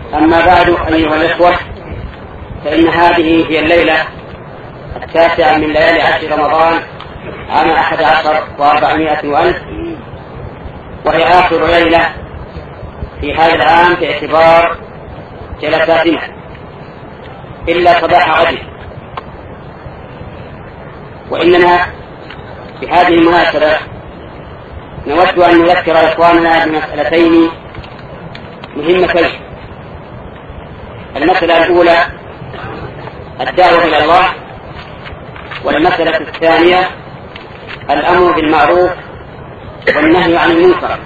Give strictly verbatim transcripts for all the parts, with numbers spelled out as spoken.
أما بعد أيها الإخوة، فإن هذه هي الليلة التاسعة من ليالي عشر رمضان عام أحد عشر وأربعمائة وألف، وهي آخر ليلة في هذا العام باعتبار جلساتنا إلا صباح غد. وإننا بهذه المناسبة نود أن نذكر إخواننا بمسألتين مهمتين. المسألة الأولى الدعوة إلى الله، والمسألة الثانية الأمر بالمعروف والنهي عن المنكر.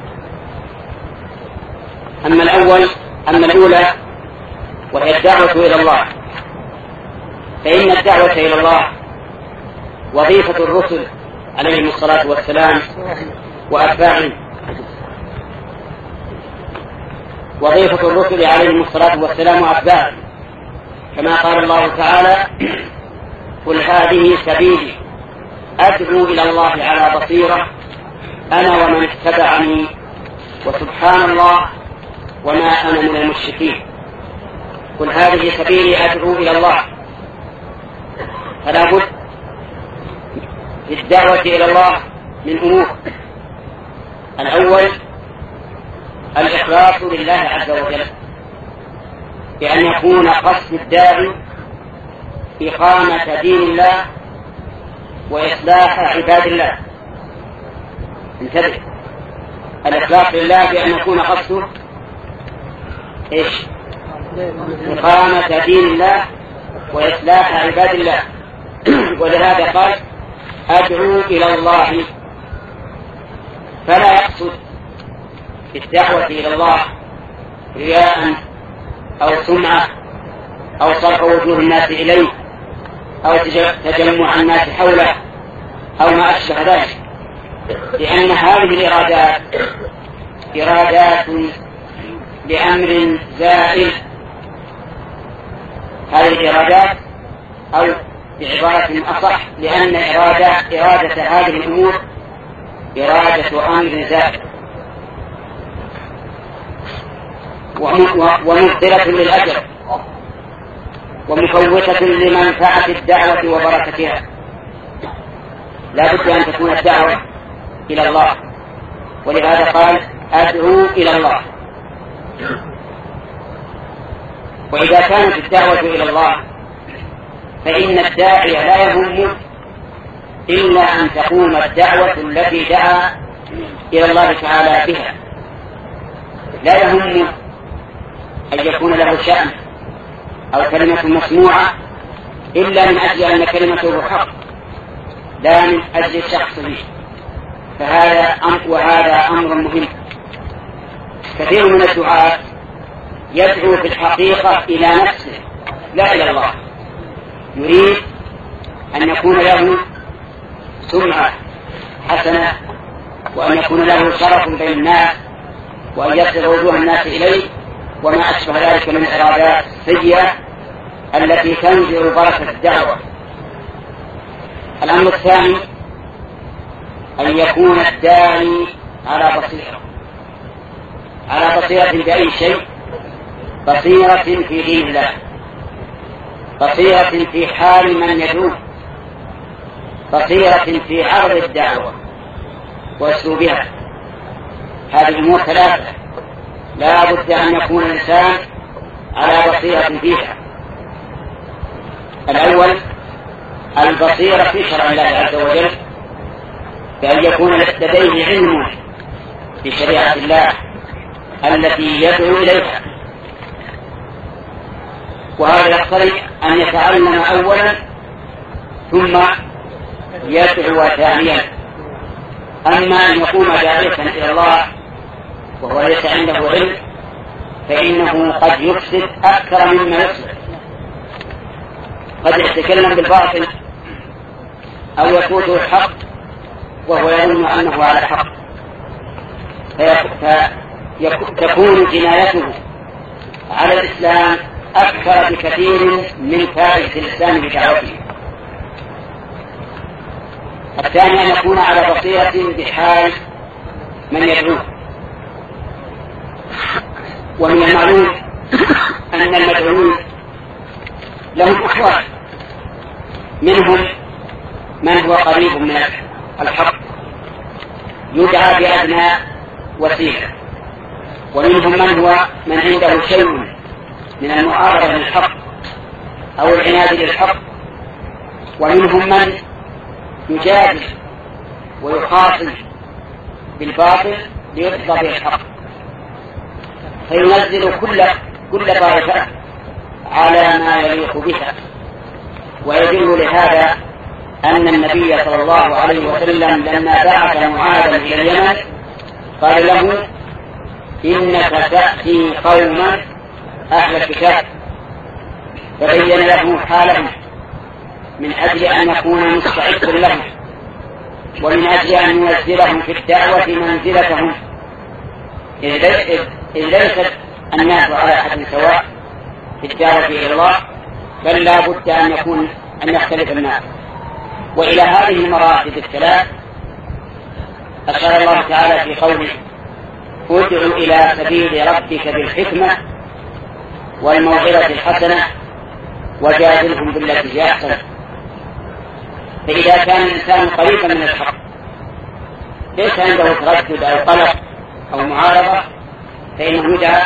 أما الأول أما الأولى وهي الدعوة إلى الله، فإن الدعوة إلى الله وظيفة الرسل عليهم الصلاة والسلام وأتباعهم وظيفة الرسل عليهم الصلاة والسلام وأتباعهم، كما قال الله تعالى: قل هذه سبيلي أدعو إلى الله على بصيرة أنا ومن اتبعني وسبحان الله وما أنا من المشركين. قل هذه سبيلي أدعو إلى الله، فلا بد في الدعوة إلى الله من أمور. الأول الإخلاص لله عز وجل، بأن يكون قصد الداعي إقامة دين الله وإصلاح عباد الله. انتبه، الإخلاص لله بأن يكون قصده إيش؟ إقامة دين الله وإصلاح عباد الله. ولهذا قال: أدعو إلى الله، فلا يقصد بالدعوة إلى الله رياء أو سمعة أو صرف وجوه الناس إليه أو تجمع الناس حوله أو ما أشبه ذلك، لأن هذه الإرادات إرادات لأمر زائل. هذه الإرادات، أو بعبارة أصح، لأن إرادة, إرادة هذه الأمور إرادة أمر زائل ومبطلة للأجر ومفوتة لمنفعة الدعوة وبركتها. لا بد أن تكون الدعوة إلى الله، ولهذا قال: أدعو إلى الله. وإذا كانت الدعوة إلى الله فإن الداعي لا يهم إلا أن تقوم الدعوة التي دعا إلى الله تعالى بها. لا يهم أن يكون له شأن أو كلمة مسموعة إلا من أجل أن كلمته حق، لا من أجل شخصه. فهذا أمر، وهذا أمر مهم. كثير من الدعاة يدعو في الحقيقة إلى نفسه لا إلى الله، يريد أن يكون له سمعة حسنة، وأن يكون له شرف بين الناس، وأن يصل وجوه الناس إليه، وما أشبه ذلك من الإرادات السيئة التي تنزع بركة الدعوة. الأمر الثاني أن يكون الداعي على بصيرة، على بصيرة بأي شيء، بصيرة في دين الله، بصيرة في حال من يدعوه، بصيرة في عرض الدعوة وأسلوبها. هذه الأمور ثلاثة لا بد أن يكون الإنسان على بصيرة فيها. الأول البصيرة في شرع الله عز وجل، بأن يكون لديه علم بشريعة الله التي يدعو إليها، وهذا يقتضي أن يتعلم أولا ثم يدعو ثانيا. أما أن يقوم داعية إلى الله وهو ليس عنده علم فإنه قد يفسد أكثر مما يصلح. قد يتكلم بالباطل أو يفوته الحق وهو يظن أنه على حق، فتكون جنايته على الإسلام أكثر بكثير من فائدة الإسلام بدعوته. الثاني أن يكون على بصيرة بحال من يدعوه. ومن المعلوم أن المدعوين لهم أحوال، منهم من هو قريب من الحق يدعى بأدنى وسيلة، ومنهم من هو من عنده شيء من المعارضة للحق أو العناد للحق، ومنهم من يجادل ويخاصم بالباطل ليرضى به الحق، فينزل كل كل طائفة على ما يليق بها. ويدل لهذا أن النبي صلى الله عليه وسلم لما بعث معاذا إلى اليمن قال له: إنك تأتي قوما أهل الكتاب، فبين له حالهم من أجل أن يكون مستعدا لهم، ومن أجل أن ينزلهم في الدعوة منزلتهم، إذ ليست الناس على حد سواء في الدعوة إلى الله، بل لا بد أن يكون أن يختلف الناس. وإلى هذه المراتب الثلاث أشار الله تعالى في قوله: ادع إلى سبيل ربك بالحكمة والموعظة الحسنة وجادلهم بالتي هي أحسن. فإذا كان الإنسان قريبا من الحق ليس عنده تردد أو قلق أو معارضة، فإنه يدعى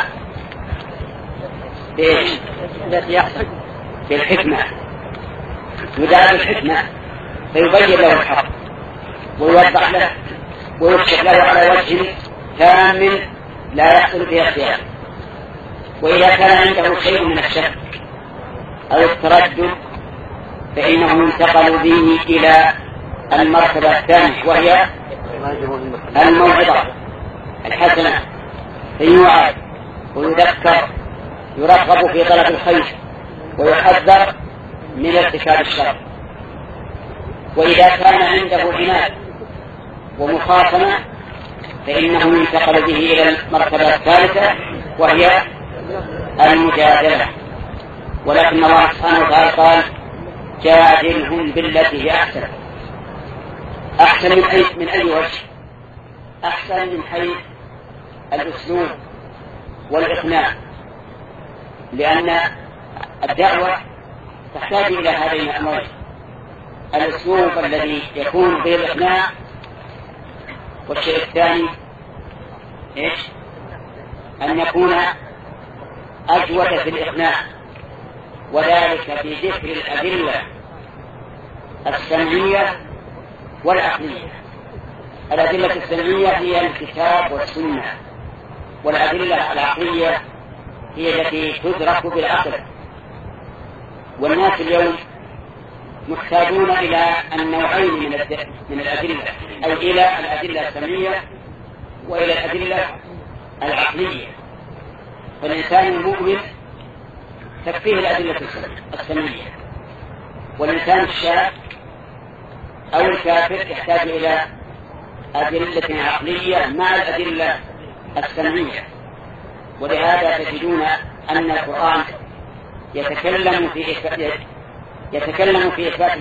بالحكمة، يدعى بالحكمة فيبين له الحق ويوضح له ويكشف له على وجه تام لا يحصل فيه اختيار. وإذا كان عنده شيء من الشك أو التردد فإنه ينتقل به إلى المرتبة الثانية، وهي الموعظة الحسنة، فيوعظ ويذكر، يرغب في طلب الخير ويحذر من ارتكاب الشر. وإذا كان عنده عناد ومخاصمة فإنه ينتقل به إلى المرتبة الثالثة، وهي المجادلة. ولكن الله سبحانه وتعالى قال: جادلهم بالتي هي أحسن. أحسن من أي, من أي وجه؟ أحسن من حيث الأسلوب والإقناع، لأن الدعوة تحتاج إلى هذين الأمرين: الأسلوب الذي يكون به الإقناع، والشيء الثاني إيش؟ أن يكون أجود في الإقناع، وذلك في ذكر الأدلة السمعية والعقلية. الأدلة السمعية هي الكتاب والسنة، والأدلة العقلية هي التي تدرك بالعقل. والناس اليوم محتاجون إلى النوعين من الأدلة، أي إلى الأدلة السمعية وإلى الأدلة العقلية. فالإنسان المؤمن تكفيه الأدلة السمعية، والإنسان الشاك أو الكافر يحتاج إلى أدلة عقلية مع الأدلة السمعية. ولهذا تجدون أن القرآن يتكلم في إثبات يتكلم في إثبات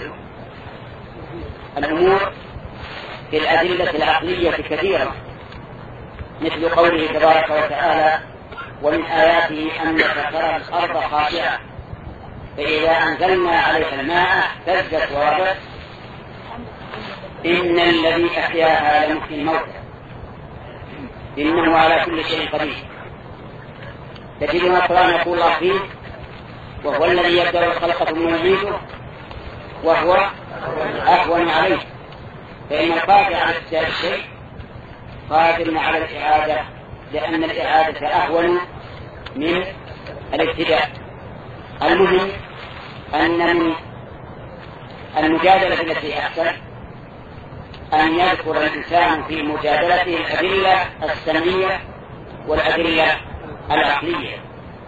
الأمور في الأدلة العقلية كثيرا، مثل قوله تبارك وتعالى: ومن آياته أنك ترى الأرض خاشعة فإذا أنزلنا عليها الماء اهتزت وربت إن الذي أحياها لمحيي الموتى إنه على كل شيء قدير. تجدون القرآن يقول الله فيه: وهو الذي يبدأ الخلق ثم يعيده وهو أهون عليه. فإن القادر على ابتداء الشيء قادر على الإعادة، لأن الإعادة أهون من الابتداء. المهم أن من المجادلة التي أحسن أن يذكر الإنسان في مجادلته الأدلة السمعية والأدلة العقلية،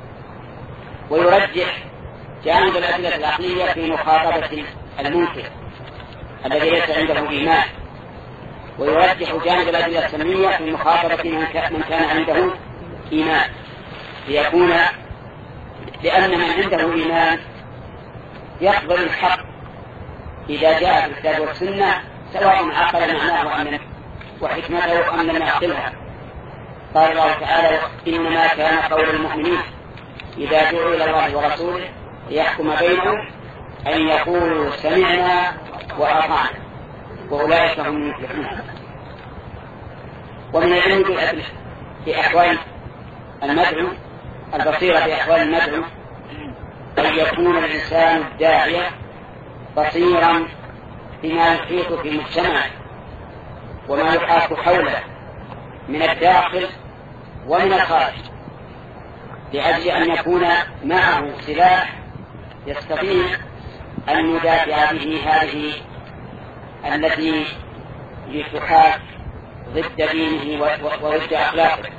ويرجح جانب الأدلة العقلية في مخاطبة المنكر الذي ليس عنده إيمان، ويرجح جانب الأدلة السمعية في مخاطبة من كان عنده إيمان، ليكون لأن من عنده إيمان يقبل الحق إذا جاء في الكتاب والسنة، سواء عقل معناه أم وحكمته أم لم يعقلها. قال الله تعالى: إنما كان قول المؤمنين إذا دعوا إلى الله ورسوله ليحكم بينهم أن يقولوا سمعنا وأطعنا وأولئك هم المفلحون. ومن العلم في أحوال المدعو البصيرة في أحوال المدعو أن يكون الإنسان الداعية بصيرا بما يحيط في مجتمعه وما يحاط حوله من الداخل ومن الخارج، لأجل أن يكون معه سلاح يستطيع أن يدافع به هذه التي تحاك ضد دينه وضد أخلاقه.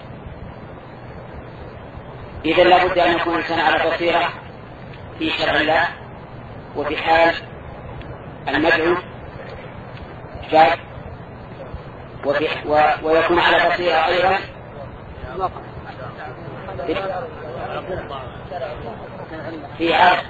إذا لابد أن يكون الإنسان على بصيرة في شرع الله وفي حال المدعو شاب، ويكون على بصيرة أيضا في عرض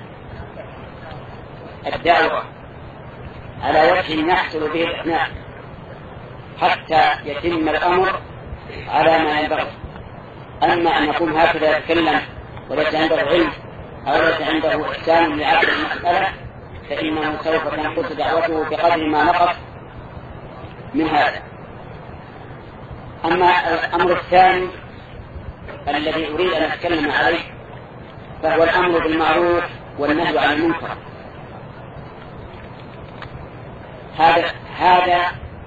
الدعوة على وجه يحصل به الإقناع حتى يتم الأمر على ما ينبغي. أما أن يكون هكذا يتكلم وليس عنده علم أو ليس عنده إحسان لعقل المسألة فإنه سوف تنقص دعوته بقدر ما نقص من هذا. أما الأمر الثاني الذي أريد أن أتكلم عليه فهو الأمر بالمعروف والنهي عن المنكر. هذا هذا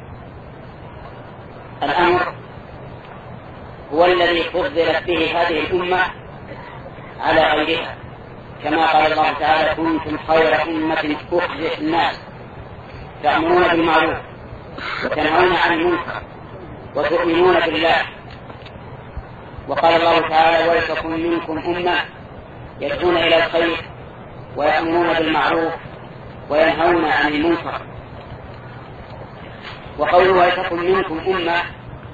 الأمر هو الذي فضلت به هذه الأمة على غيرها، كما قال الله تعالى: كنتم خير أمة أخرجت الناس تأمرون بالمعروف وتنهون عن المنكر وتؤمنون بالله. وقال الله تعالى: ولتكن منكم أمة يدعون إلى الخير ويأمرون بالمعروف وينهون عن المنكر. وقوله ولتكن منكم أمة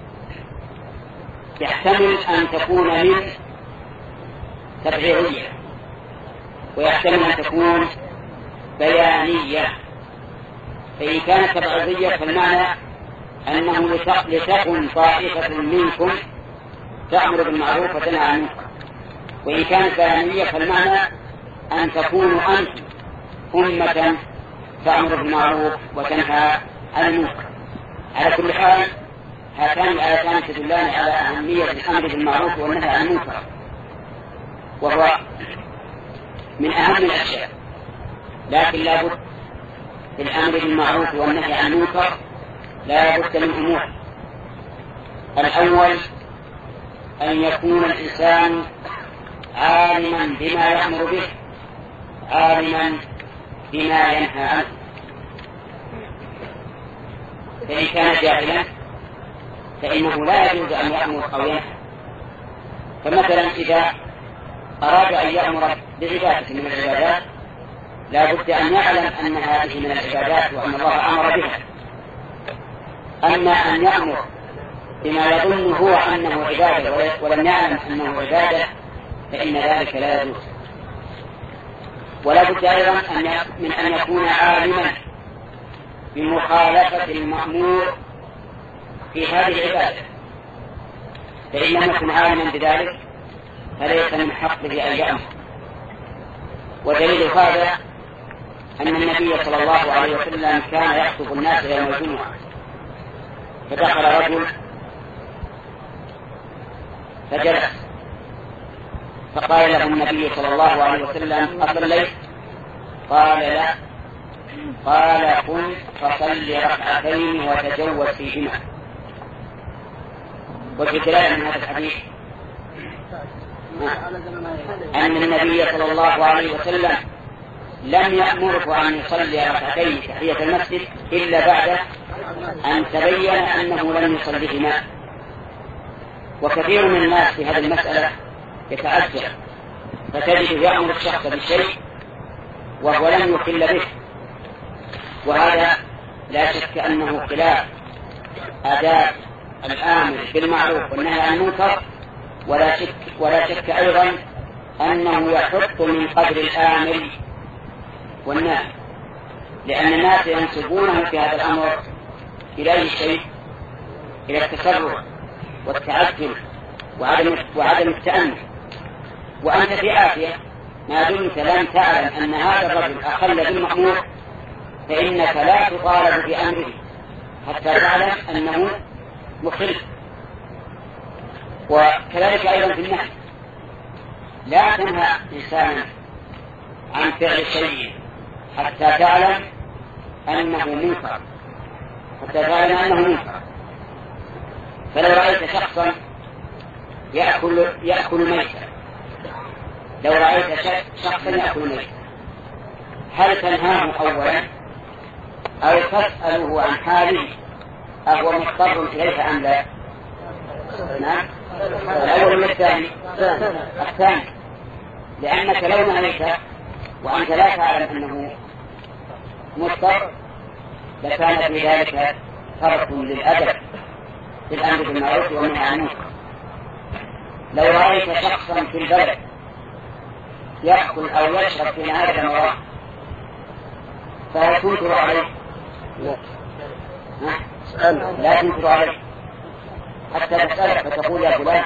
يحتمل أن تكون من تبعيرية ويحتمل أن تكون بيانية. فإن كانت تبعيرية فالمعنى أنه لتكن طائفة منكم تأمر بالمعروف وتنهى عن المنكر. وإن كانت بيانية فالمعنى أن تكونوا أنتم أمة تأمر بالمعروف وتنهى عن المنكر. على كل حال هاتان الآيتان تدلان على أهمية الأمر بالمعروف والنهي عن المنكر، وهو من أهم الأشياء. لكن لا بد في الأمر بالمعروف والنهي عن المنكر لا بد من أمور. الأول أن يكون الإنسان عالما بما يأمر به عالما بما ينهى عنه. فإن كان جاهلا فإنه لا يجوز أن يأمر أو ينهى. فمثلا إذا أراد أن يأمر بعبادة من العبادات لا بد أن يعلم أن هذه من العبادات وأن الله أمر بها. أما أن يأمر بما يظن هو أنه عبادة ولم يعلم أنه عبادة فإن ذلك لا يجوز. ولا بد أيضا من أن يكون عالما بمخالفة المأمور في هذه العبادة، فإن لم يكن عالما بذلك فليس من حقه أن يأمر. ودليل هذا أن النبي صلى الله عليه وسلم كان يخطب الناس يوم الجمعة، فدخل رجل فجلس، فقال له النبي صلى الله عليه وسلم: أصليت؟ قال: لا. قال: قم فصل ركعتين وتجوز فيهما. وفي دلالة من هذا الحديث أن النبي صلى الله عليه وسلم لم يأمره أن يصلي ركعتين تحية المسجد إلا بعد أن تبين أنه لم يصليهما. وكثير من الناس في هذه المسألة يتعجب، فتجد يأمر الشخص بالشيء وهو لم يخل به، وهذا لا شك أنه خلاف آداب الآمر بالمعروف والنهي عن المنكر. ولا شك ولا شك أيضا أنه يحط من قدر الآمر والنهي، لأن الناس ينسبونه في هذا الأمر إلى أي شيء؟ إلى التسرع والتعجل وعدم وعدم التأني. وأنت في عافية ما دمت لم تعلم أن هذا الرجل أخل بالمأمور فإنك لا تطالب بأمره حتى تعلم أنه مخل. وكذلك أيضا في النهي، لا تنهى إنسانا عن فعل شيء حتى تعلم أنه منكر، حتى تعلم أنه منكر. فلو رأيت شخصا يأكل يأكل ميتا، لو رأيت شخصا يأكل ميتا، هل تنهاه أولا أو تسأله عن حاله أهو مضطر إليها أم لا؟ نعم، الأول ولا الثاني؟ الثاني، لأنك لو نهيت وأنت لا تعلم أنه مضطر لكان في ذلك ترك للأدب في الأمر بالمعروف والنهي عن المنكر. لو رأيت شخصا في البلد يأكل أو يشرب في نهاية رمضان فهل تنكر عليه؟ لا, لا تنكر عليه حتى تسألك فتقول يا فلان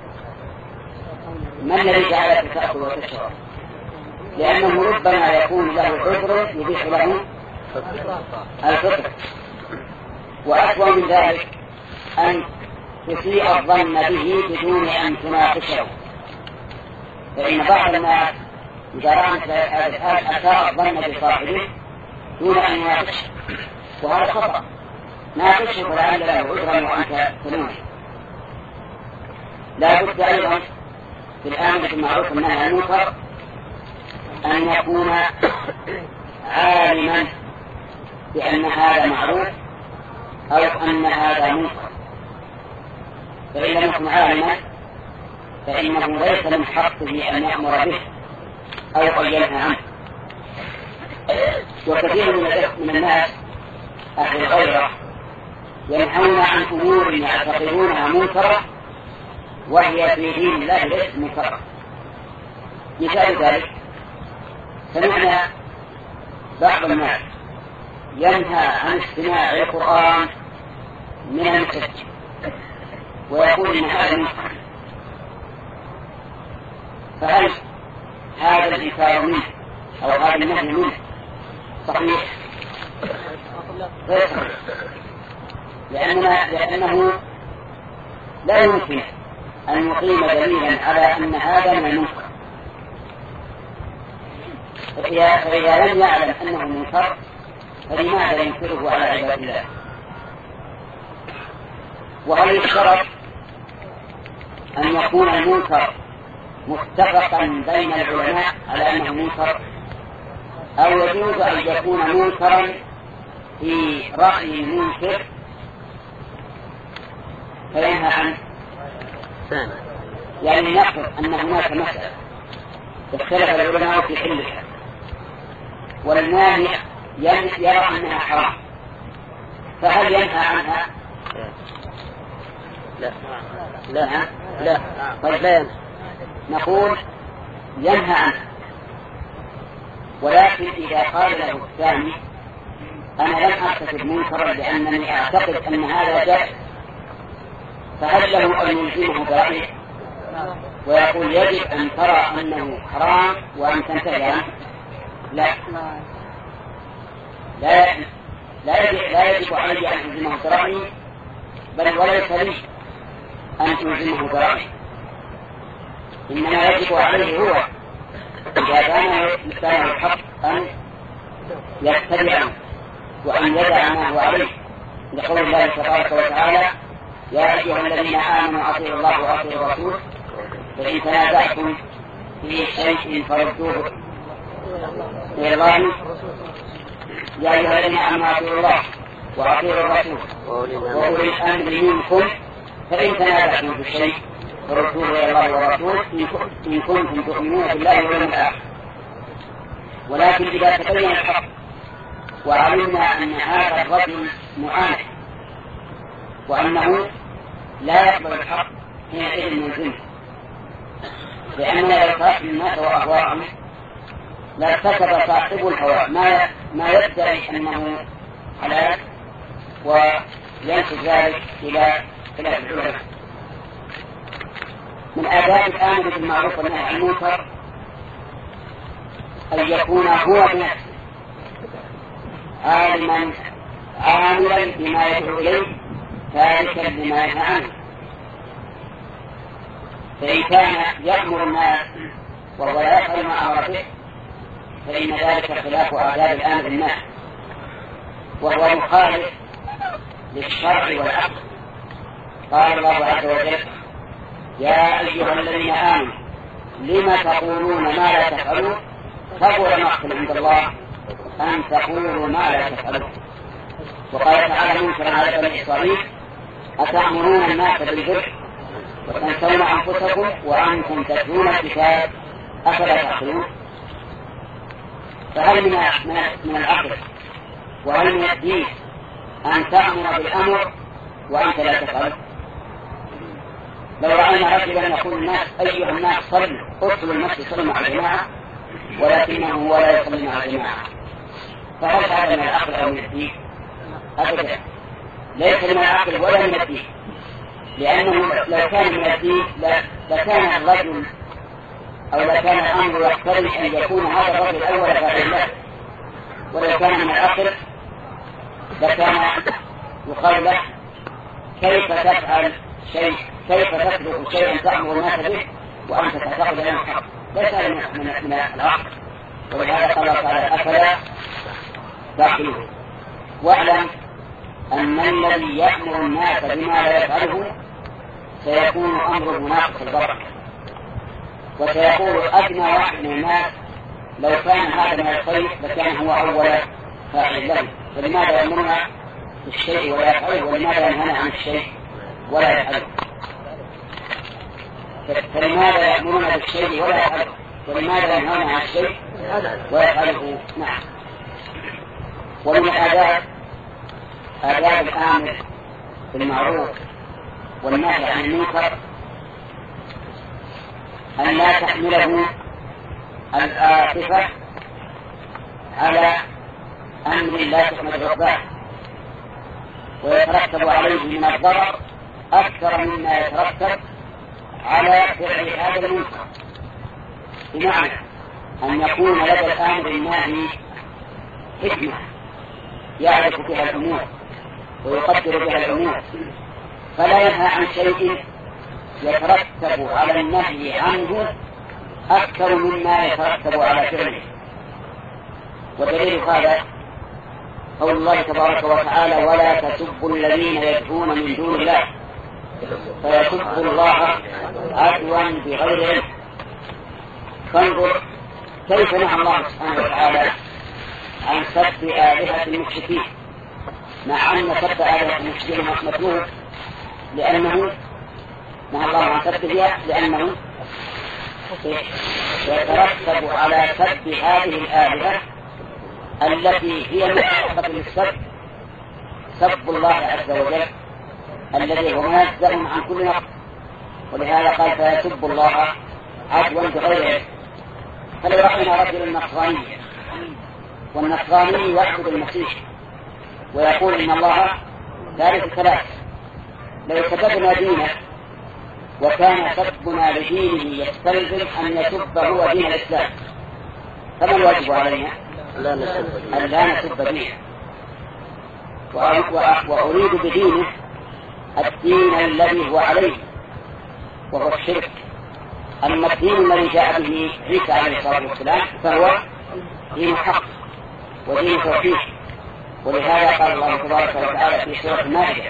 ما الذي جعلك تأكل وتشرب؟ لأنه ربما يكون له عذر يبيح له الفطر. وأسوأ من ذلك أن تسيء الظن به بدون أن تناقشه، فإن بعض الناس إذا رأى هذا الحال أساء الظن بصاحبه دون أن يناقشه، وهذا خطأ. ناقشه فلعل له عذرا وأنت تلومه. لا بد أيضا في الأمر بالمعروف والنهي عن المنكر أن يكون عالما بأن هذا معروف أو أن هذا منكر. فإن لم يكن عالما فإنه ليس من حقه أن يأمر به أو أن ينهى عنه. وكثير من الناس أهل الغيرة ينهون عن أمور يعتقدونها منكرة وهي في دين الله ليست منكرة. مثال ذلك سمعنا بعض الناس ينهى عن استماع القرآن من المسجد ويقول إن هذا منكر، فهل هذا الإنكار منه أو هذا النهي منه صحيح؟ غير صحيح، لأننا لأنه لا يمكن أن يقيم دليلا على أن هذا من المنكر. فإذا لم يعلم أنه منكر فلماذا ينكره على عباد الله؟ وهل يشترط أن يكون المنكر متفقا بين العلماء على أنه منكر، أو يجوز أن يكون منكرا في رأي المنكر فينهى عنه؟ يعني نفرض أن هناك مسألة اختلف العلماء في حلها والناهي يرى أنها حرام، فهل ينهى عنها؟ لا لا لا طيب لا ينهى. نقول ينهى عنها، ولكن إذا قال له الثاني أنا لم أرتكب منكرا لأنني أعتقد أن هذا جائز، فهل له أن يلزمه برأيه ويقول يجب أن ترى أنه حرام وأن تنتهي عنه؟ لا لا لا يجب, لا يجب علي أن ألزمه برأيه، بل وليس لي أن ألزمه برأيه، إنما يجب عليه هو إذا كان له الحق أن يتبعه وأن يدع ما هو عليه، لقول الله تبارك وتعالى يا أيها الذين آمنوا أطيعوا الله وأطيعوا الرسول فإن تنازعتم في شيء فردوه إلى الله. يا أيها الذين آمنوا أطيعوا الله وأطيعوا الرسول وأولي الأمر منكم فإن تنازعتم في شيء فردوه إلى الله والرسول إن كنتم تؤمنون بالله واليوم الآخر. ولكن إذا تبين الحق وعلمنا أن هذا الرجل معاند وأنه لا يقبل الحق حينئذ نلزمه، لأننا لو تركنا الناس وأهواءهم لارتكب صاحب الهوى ما ما يدعي أنه حلال وينسب ذلك إلى خلاف العلماء. من آداب الآمر بالمعروف والنهي عن المنكر أن يكون هو بنفسه عالما عاملا بما يدعو إليه تاركا لما ينهى عنه. فإن كان يأمر الناس وهو لا يفعل ما أمر به فإن ذلك خلاف آداب الآمر بالنهي، وهو مخالف للشرع والعقل. قال الله عز وجل: يا أيها الذين آمنوا لم تقولون ما لا تفعلون كبر مقتا عند الله أن تقولوا ما لا تفعلون. وقال تعالى منكرا على بني إسرائيل: أتأمرون الناس بالبر وتنسون أنفسكم وأنتم تتلون الكتاب أفلا تعقلون. فهل من من العقل وهل من الدين أن تأمر بالأمر وأنت لا تفعل؟ لو رأينا رجلا يقول الناس: أيها الناس صلوا، ادخلوا المسجد صلوا مع الجماعة، ولكنه هو لا يصلي مع الجماعة، فهل هذا من العقل أو من الدين؟ أبدا، ليس من العقل ولا من الدين، لأنه لو كان من الدين لكان الرجل أو لكان الأمر يقتضي أن يكون هذا الرجل الأول فاعل له، ولو كان من العقل لكان يقال له: كيف تفعل شيء، كيف تترك شيئا تأمر الناس به وأنت تعتقد أنه حق؟ ليس من من العقل. ولهذا قال الله تعالى: أفلا تعقلون. واعلم أن الذي يأمر الناس بما لا يفعله سيكون أمره ناقص البركة، وسيقول أدنى واحد من الناس: لو كان هذا من الخير لكان هو أول فاعل له، فلماذا يأمرنا بالشيء ولا يفعله، ولماذا ينهانا عن الشيء ولا يفعله؟ فلماذا يأمرنا بالشيء ولا يفعله، ولماذا ينهانا عن الشيء ويفعله؟ نعم. ومن آداب آداب الآمر بالمعروف والنهي عن المنكر أن لا تحمله العاطفة على أمر لا تحمل عقباه ويترتب عليه من الضرر أكثر مما يترتب على فعل هذا المنكر. بمعنى أن يكون لدى الآمر الناهي حكمة يعرف بها الأمور ويقدر بها الأمور، فلا ينهى عن شيء يترتب على النهي عنه أكثر مما يترتب على فعله. ودليل هذا قول الله تبارك وتعالى: ولا تسبوا الذين يدعون من دون الله فيسبوا الله عدوا بغير علم. فانظر كيف نهى الله سبحانه وتعالى عن سب آلهة المشركين، مع أن سب آلهة المشركين مطلوب، لأنه نهى الله عن سبها لأنه يترتب على سب هذه الآلهة التي هي مستحقة للسب سب الله عز وجل الذي هو منزه عن كل نقص. ولهذا قال: فيسب الله عدوا بغير علم. فلو رأينا رجلا نصرانيا والنصراني يعبد المسيح ويقول إن الله ثالث ثلاث، لو سببنا دينه وكان سبنا لدينه يستلزم أن يسب هو دين الإسلام، فما الواجب علينا؟ أن لا نسب دينه. وأريد بدينه الدين الذي هو عليه وهو الشرك. أما الدين الذي جاء به عيسى عليه الصلاة والسلام فهو دين حق ودين توحيد. ولهذا قال الله تبارك وتعالى في سورة المائدة: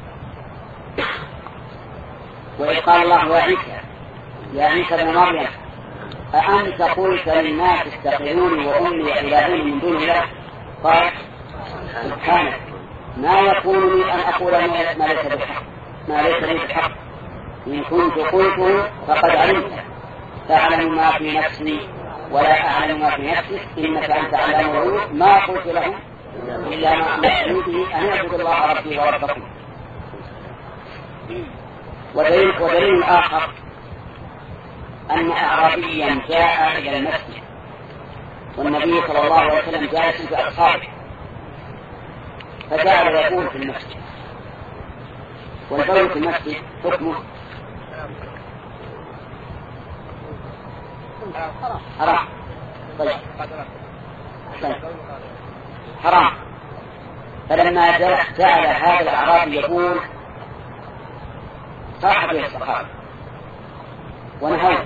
وإذ قال الله يا عيسى يا عيسى ابن مريم أأنت قلت للناس اتخذوني وأمي إلهين من دون الله؟ قال: سبحانك ما يكون لي أن أقول ما ليس بالحق ما ليس لي بالحق، إن كنت قلته فقد علمت، تعلم ما في نفسي ولا أعلم ما في نفسك، إنك أنت علام الغيوب، ما قلت لهم إلا ما أمرتني به أن أعبد الله ربي وربكم. ودليل, ودليل آخر أن أعرابيا جاء إلى المسجد والنبي صلى الله عليه وسلم جالس بأصحابه، فجعل يقول في المسجد، والبول في المسجد حكمه حرام. طيب حرام. فلما جعل هذا الأعرابي يقول صاح به الصحابة ونهوا،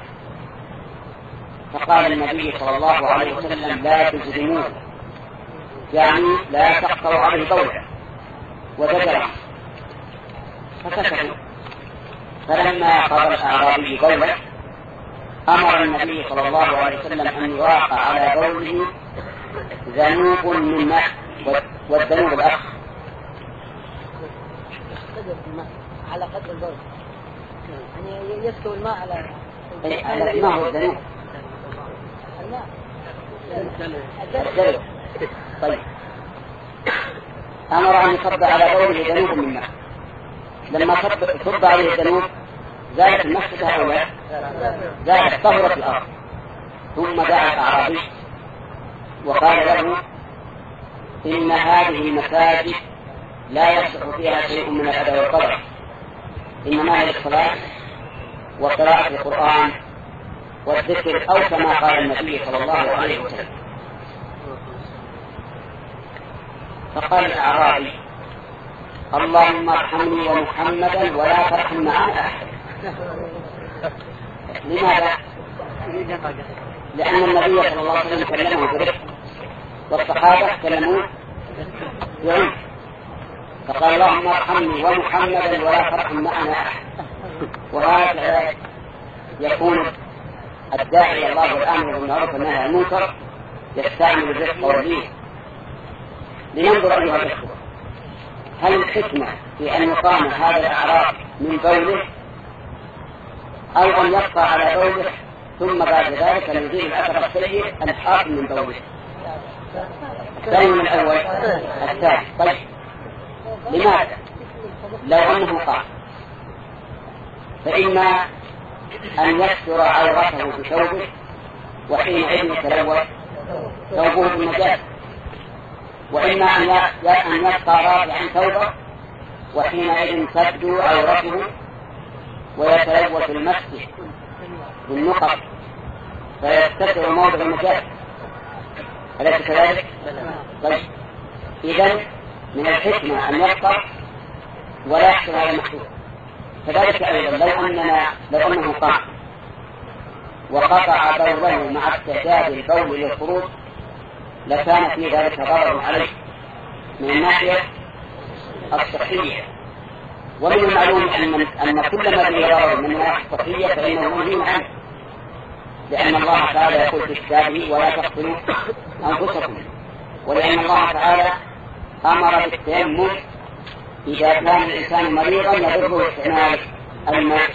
فقال النبي صلى الله عليه وسلم لا تجرموه، يعني لا تقطعوا عليه قوله، وزجره فسكتوا. فلما قضى الأعرابي قوله أمر النبي صلى الله عليه وسلم أن يراق على قوله ذنوب من ماء، والذنوب الأخ على قدر البول، يعني يسكو الماء على على ما هو الذنوب الماء الذنوب. طيب أمر أن يصب على قوله ذنوب من ماء، لما صب عليه الذنوب زالت المسجد هؤلاء، زالت طهرة الأرض. ثم دعا الأعرابي وقال له إن هذه المساجد لا يصح فيها شيء من الأداء والقدر، إنما هي الصلاة وقراءة القرآن والذكر، أو كما قال النبي صلى الله عليه وسلم. فقال الأعرابي اللهم ارحمني ومحمدا ولا ترحم معنا أحد. لماذا؟ لأن النبي صلى الله عليه وسلم كلمه برفق والصحابة كلموه بعنف، فقال اللهم ارحمني ومحمدا ولا ترحم معنا أحد. وهذا يكون الداعي إلى الله والآمر بالمعروف والنهي عن المنكر يستعمل الرفق واللين. لننظر أيها الأخوة، هل الحكمة في أن يقام هذا الأعراب من بوله أو أن يبقى على بوله ثم بعد ذلك نزيل الأثر السيء الحاصل من بوله؟ الثاني من الأول الثاني. طيب لماذا؟ لو أنه قام فإما أن يستر عورته بثوبه وحينئذ يتلوث ثوبه بالنجاسة، وإما أن يبقى رافعا ثوبه وحينئذ تبدو عورته ويتلوث المسجد بالنقط فيستتر موضع النجاسة، أليس كذلك؟ طيب إذن من الحكمة أن يبقى ولا يحصل على المحدود. كذلك أيضا لو أننا لو أنه قام وقطع بوله مع استعداد البول للخروج لكان في ذلك ضرر عليه من الناحية الصحية. ومن المعلوم أن أن كل ما فيه ضرر من الناحية الصحية فإنه منهي عنه، لأن الله تعالى يقول في كتابه ولا تقتلوا أنفسكم، ولأن الله تعالى أمر بالتيمم إذا كان الإنسان مريضا يضره استعمال الماء.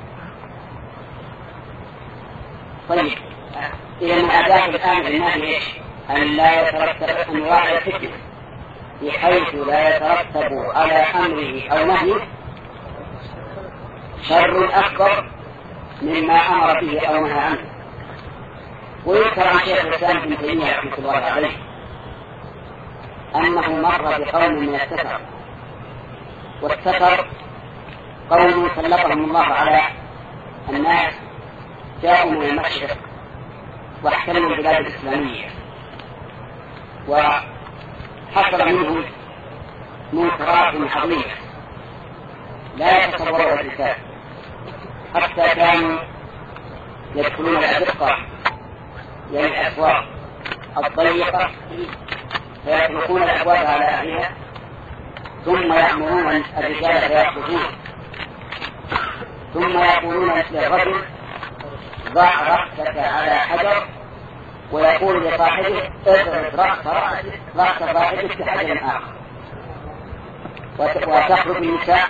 طيب إذا من آداب الآن النهي إيش؟ أن لا يترتب أنواع الفتنة بحيث لا يترتب على أمره أو نهيه شر أكبر مما أمر به أو نهى عنه. ويذكر عن شيخ الإسلام ابن تيمية رحمه الله عليه أنه مر بقوم من السفر، والسفر قوم سلطهم الله على الناس جاءوا من المشرق واحتلوا البلاد الإسلامية، وحصل منهم منكرات عظيمة لا يتصورها الإنسان، حتى كانوا يدخلون الأزقة يعني الأسواق الضيقة فيطلقون الأبواب على أهلها ثم يأمرون الرجال فيأخذون، ثم يقولون للرجل ضع رأسك على حجر، ويقول لصاحبه اضرب رأس صاحبك بحجر آخر. وتخرج النساء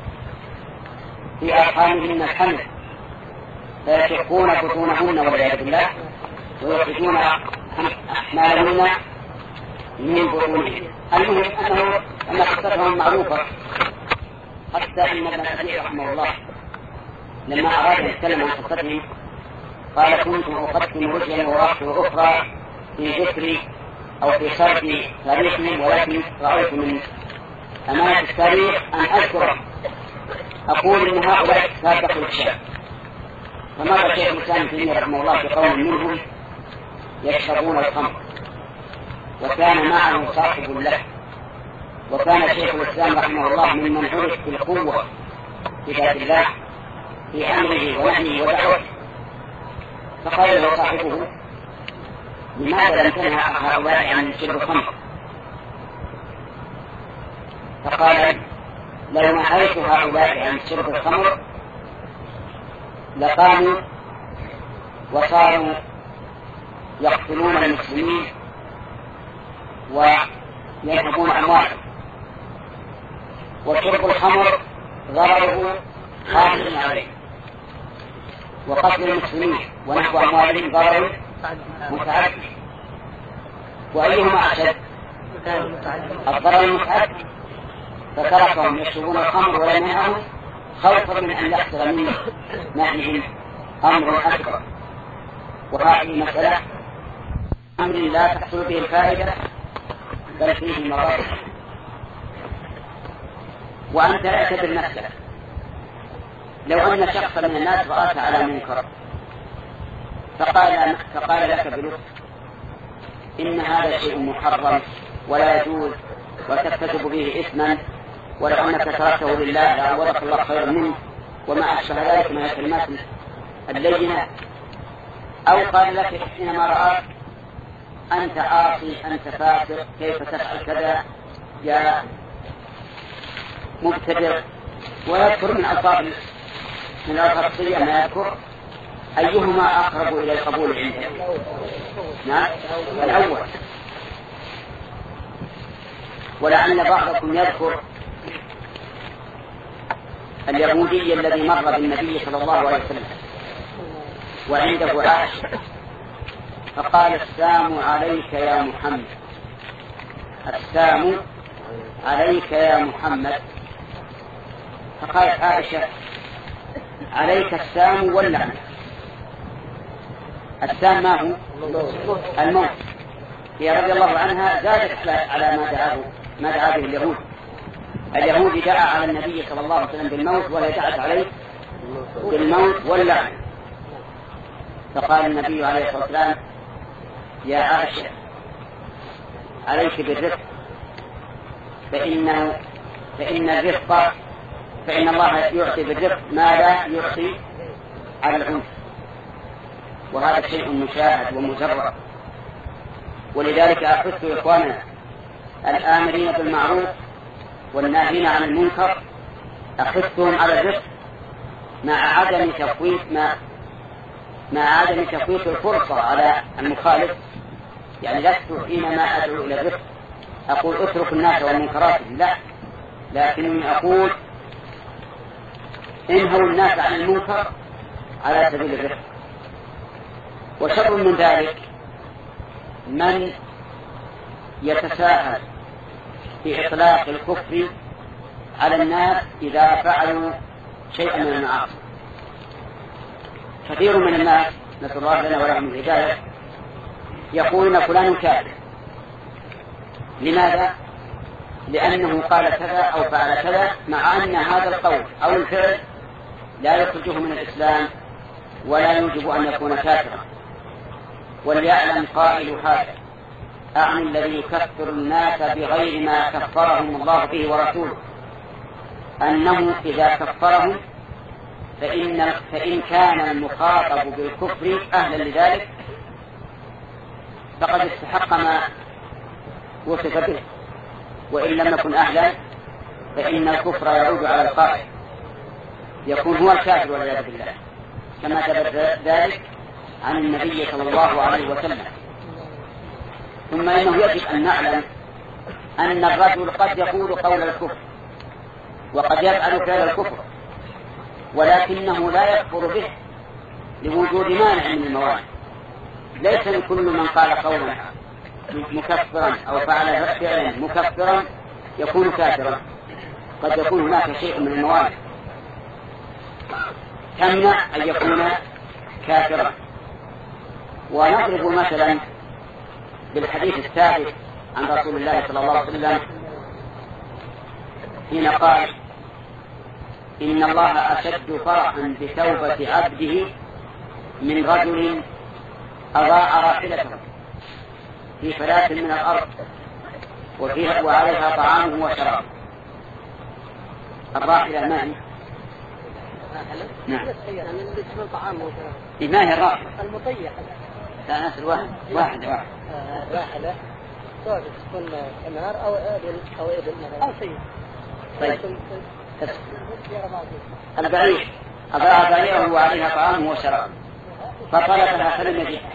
في أرحامهن الحمل فيشقون بطونهن والعياذ بالله ويخرجون أحمالهن من بطونهن. المهم أنه أن قصتهم معروفة، حتى أن ابن كثير رحمه الله لما أراد أن يتكلم عن قصتهم قال كنت أقدم رجلا ورأس أخرى في ذكري أو في سرد تاريخهم، ولكن رأيت من أمانة التاريخ أن أذكر أقول إن هؤلاء سابقوا الشام، فمر شيخ الإسلام ابن تيمية رحمه الله بقوم منهم يشربون الخمر، وكان معه صاحب له، وكان شيخ الإسلام رحمه الله ممن عرف بالقوة في ذات الله في أمره ونهيه ودعوته، فقال له صاحبه: لماذا لم تنهى هؤلاء عن شرب الخمر؟ فقال: لو نهيت هؤلاء عن شرب الخمر لقاموا وصاروا يقتلون المسلمين وينهبون أموالهم، وشرب الخمر ضرره خاص عليه، وقتل المسلمين ونهب أموالهم ضرر متعدد، وأيهما أشد؟ الضرر المتعدد، فتركهم يشربون الخمر ولم ينهوا خوفا من أن يحصل من نهيهم أمر أكبر. وهذه مسألة أمر لا تحصل به الفائدة بل فيه المضار. وأنت اعتبر نفسك، لو أن شخصا من الناس رأت على منكر فقال, فقال لك بلطف: إن هذا شيء محرم ولا يجوز وتكتسب به إثما، ولو أنك تركته لله لعوضك الله خيرا منه، وما أشبه ذلك من الكلمات اللينة. أو قال لك حينما رأى أنت عاصي، أنت فاسق، كيف تفعل كذا يا مبتدع، ويذكر من ألفاظ من الخاصية ما يذكر، أيهما أقرب إلى القبول عنده؟ نعم، الأول. ولعل بعضكم يذكر اليهودي الذي مر بالنبي صلى الله عليه وسلم وعنده عائشة، فقال: السلام عليك يا محمد، السلام عليك يا محمد. فقالت عائشة: عليك السلام واللعنة. السلام ما هو؟ الموت. هي رضي الله عنها زادت على ما دعاه ما دعا به اليهود. اليهود دعا على النبي صلى الله عليه وسلم بالموت، وهي دعت عليه بالموت واللعنة. فقال النبي عليه الصلاة والسلام: يا عائشة عليك بالرفق، فإنه فإن الرفق فإن الله يعطي بالرفق ما لا يعطي على العنف، وهذا شيء مشاهد ومجرد. ولذلك أحث إخواننا الآمرين بالمعروف والناهين عن المنكر، أحثهم على الرفق مع عدم تفويت ما مع عدم تفويت الفرصة على المخالف. يعني لست حينما أدعو إلى الرفق أقول اترك الناس والمنكرات، لا، لكنني أقول انهوا الناس عن المنكر على سبيل الرفق. وشر من ذلك من يتساهل في إطلاق الكفر على الناس إذا فعلوا شيئا من المعاصي. كثير من الناس نسأل الله لنا ولهم الهداية يقولون فلان كافر. لماذا؟ لأنه قال كذا أو فعل كذا، مع أن هذا القول أو الفعل لا يخرجه من الإسلام ولا يوجب أن يكون كافرا. وليعلم قائل هذا: أعني الذي يكفر الناس بغير ما كفرهم الله به ورسوله، أنه إذا كفرهم فإن, فإن كان المخاطب بالكفر أهلا لذلك فقد استحق ما وصف به، وإن لم يكن أهلا فإن الكفر يعود على القائل، يكون هو الكافر والعياذ بالله، كما ثبت ذلك عن النبي صلى الله عليه وسلم. ثم إنه يجب أن نعلم أن الرجل قد يقول قول الكفر وقد يفعل فعل الكفر، ولكنه لا يكفر به لوجود مانع من الموانع. ليس كل من قال قولا مكفرا أو فعل فعلا مكفرا يكون كافرا، قد يكون هناك شيء من الموانع تمنع أن يكون كافرا. ونضرب مثلا بالحديث الثابت عن رسول الله صلى الله عليه وسلم حين قال: إن الله أشد فرحا بتوبة عبده من رجل أضاع راحلته في فلاة من الأرض وفيها وعليها طعامه وشرابه. الراحلة ما هي؟ نعم. ما هي الراحلة؟ المطيح. لا ناس الواحد واحد واحد. راحلة سواء تكون حمار أو إبل أو إبل أو سير. طيب. البعير أضاع بعيره وعليها طعامه وشرابه فطلبها فلم يجدها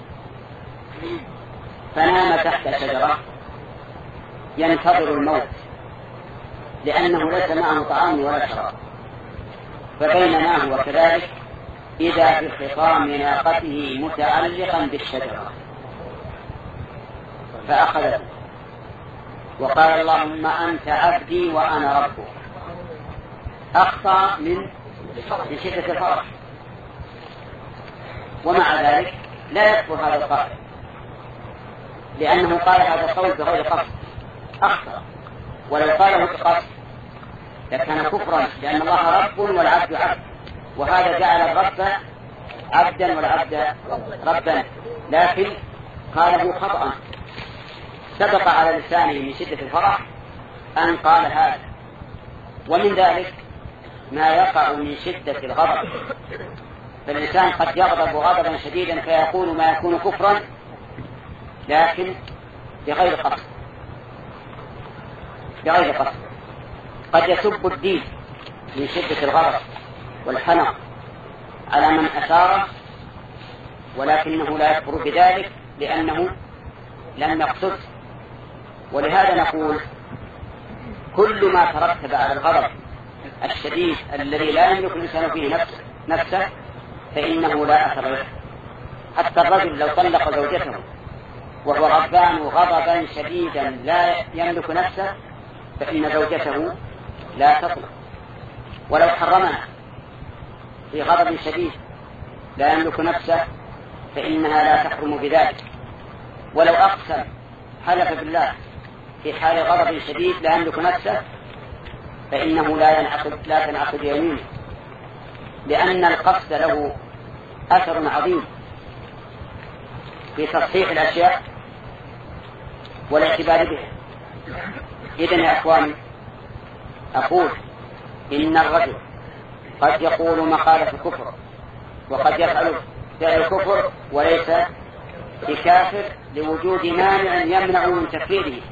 فنام تحت شجرة ينتظر الموت لأنه ليس معه طعام ولا شراب. فبينما هو كذلك إذا بخطام ناقته متعلقا بالشجرة فأخذته وقال اللهم أنت عبدي وأنا ربك. أخطأ من شدة الفرح ومع ذلك لا يكفر هذا القائل لأنه قال هذا القول بغير قصد أخطأ، ولو قاله بقصد لكان كفرا لأن الله رب والعبد عبد، وهذا جعل الرب عبدا والعبد ربا، لكن قاله خطأ سبق على لسانه من شدة الفرح أن قال هذا. ومن ذلك ما يقع من شدة الغضب، فالإنسان قد يغضب غضبا شديدا فيقول ما يكون كفرا لكن بغير قصد بغير قصد قد يسب الدين من شدة الغضب والحنق على من أثاره ولكنه لا يكفر بذلك لأنه لم يقصد. ولهذا نقول كل ما ترتب على الغضب الشديد الذي لا يملك الإنسان فيه نفسه, نفسه فإنه لا أثر له. حتى الرجل لو طلق زوجته وهو غضبان غضبا شديدا لا يملك نفسه فإن زوجته لا تطلق، ولو حرمها في غضب شديد لا يملك نفسه فإنها لا تحرم بذلك، ولو أقسم حلف بالله في حال غضب شديد لا يملك نفسه فإنه لا ينعقد لا تنعقد يمينه، لأن القصد له أثر عظيم في تصحيح الأشياء والاعتبار بها. إذن يا أخواني أقول إن الرجل قد يقول مقالة الكفر وقد يفعل فعل الكفر وليس بكافر لوجود مانع يمنع من تكفيره.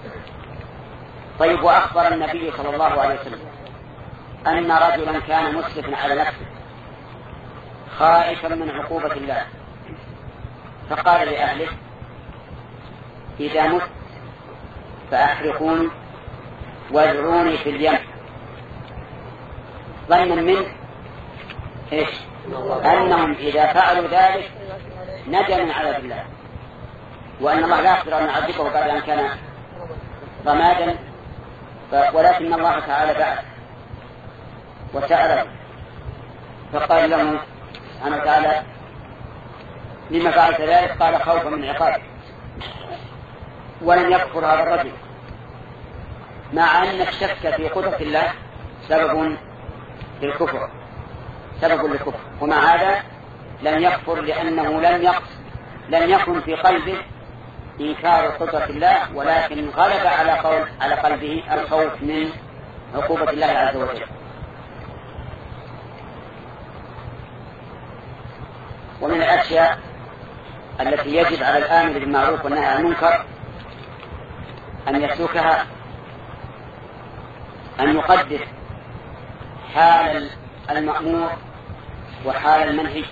طيب، وأخبر النبي صلى الله عليه وسلم أن رجلا كان مسرفا على نفسه خائفا من عقوبة الله فقال لأهله إذا مت فأحرقوني وادعوني في اليم، ظنا منه إيش؟ أنهم إذا فعلوا ذلك نجا من عذاب الله، وأن الله لا يقدر أن يعذبه بعد أن كان رمادا، ولكن الله تعالى بعث وسأله فقال له سبحانه وتعالى لما فعلت ذلك؟ قال خوفا من عقابه. ولم يكفر هذا الرجل مع أن الشك في قدرة الله سبب للكفر سبب للكفر ومع هذا لم يكفر لأنه لم يقص لم يكن في قلبه إنكار قدرة الله، ولكن غلب على قول على قلبه الخوف من عقوبة الله عز وجل. ومن الأشياء التي يجب على الآمر بالمعروف والنهي عن المنكر أن يسلكها أن يقدر حال المأمور وحال المنهي.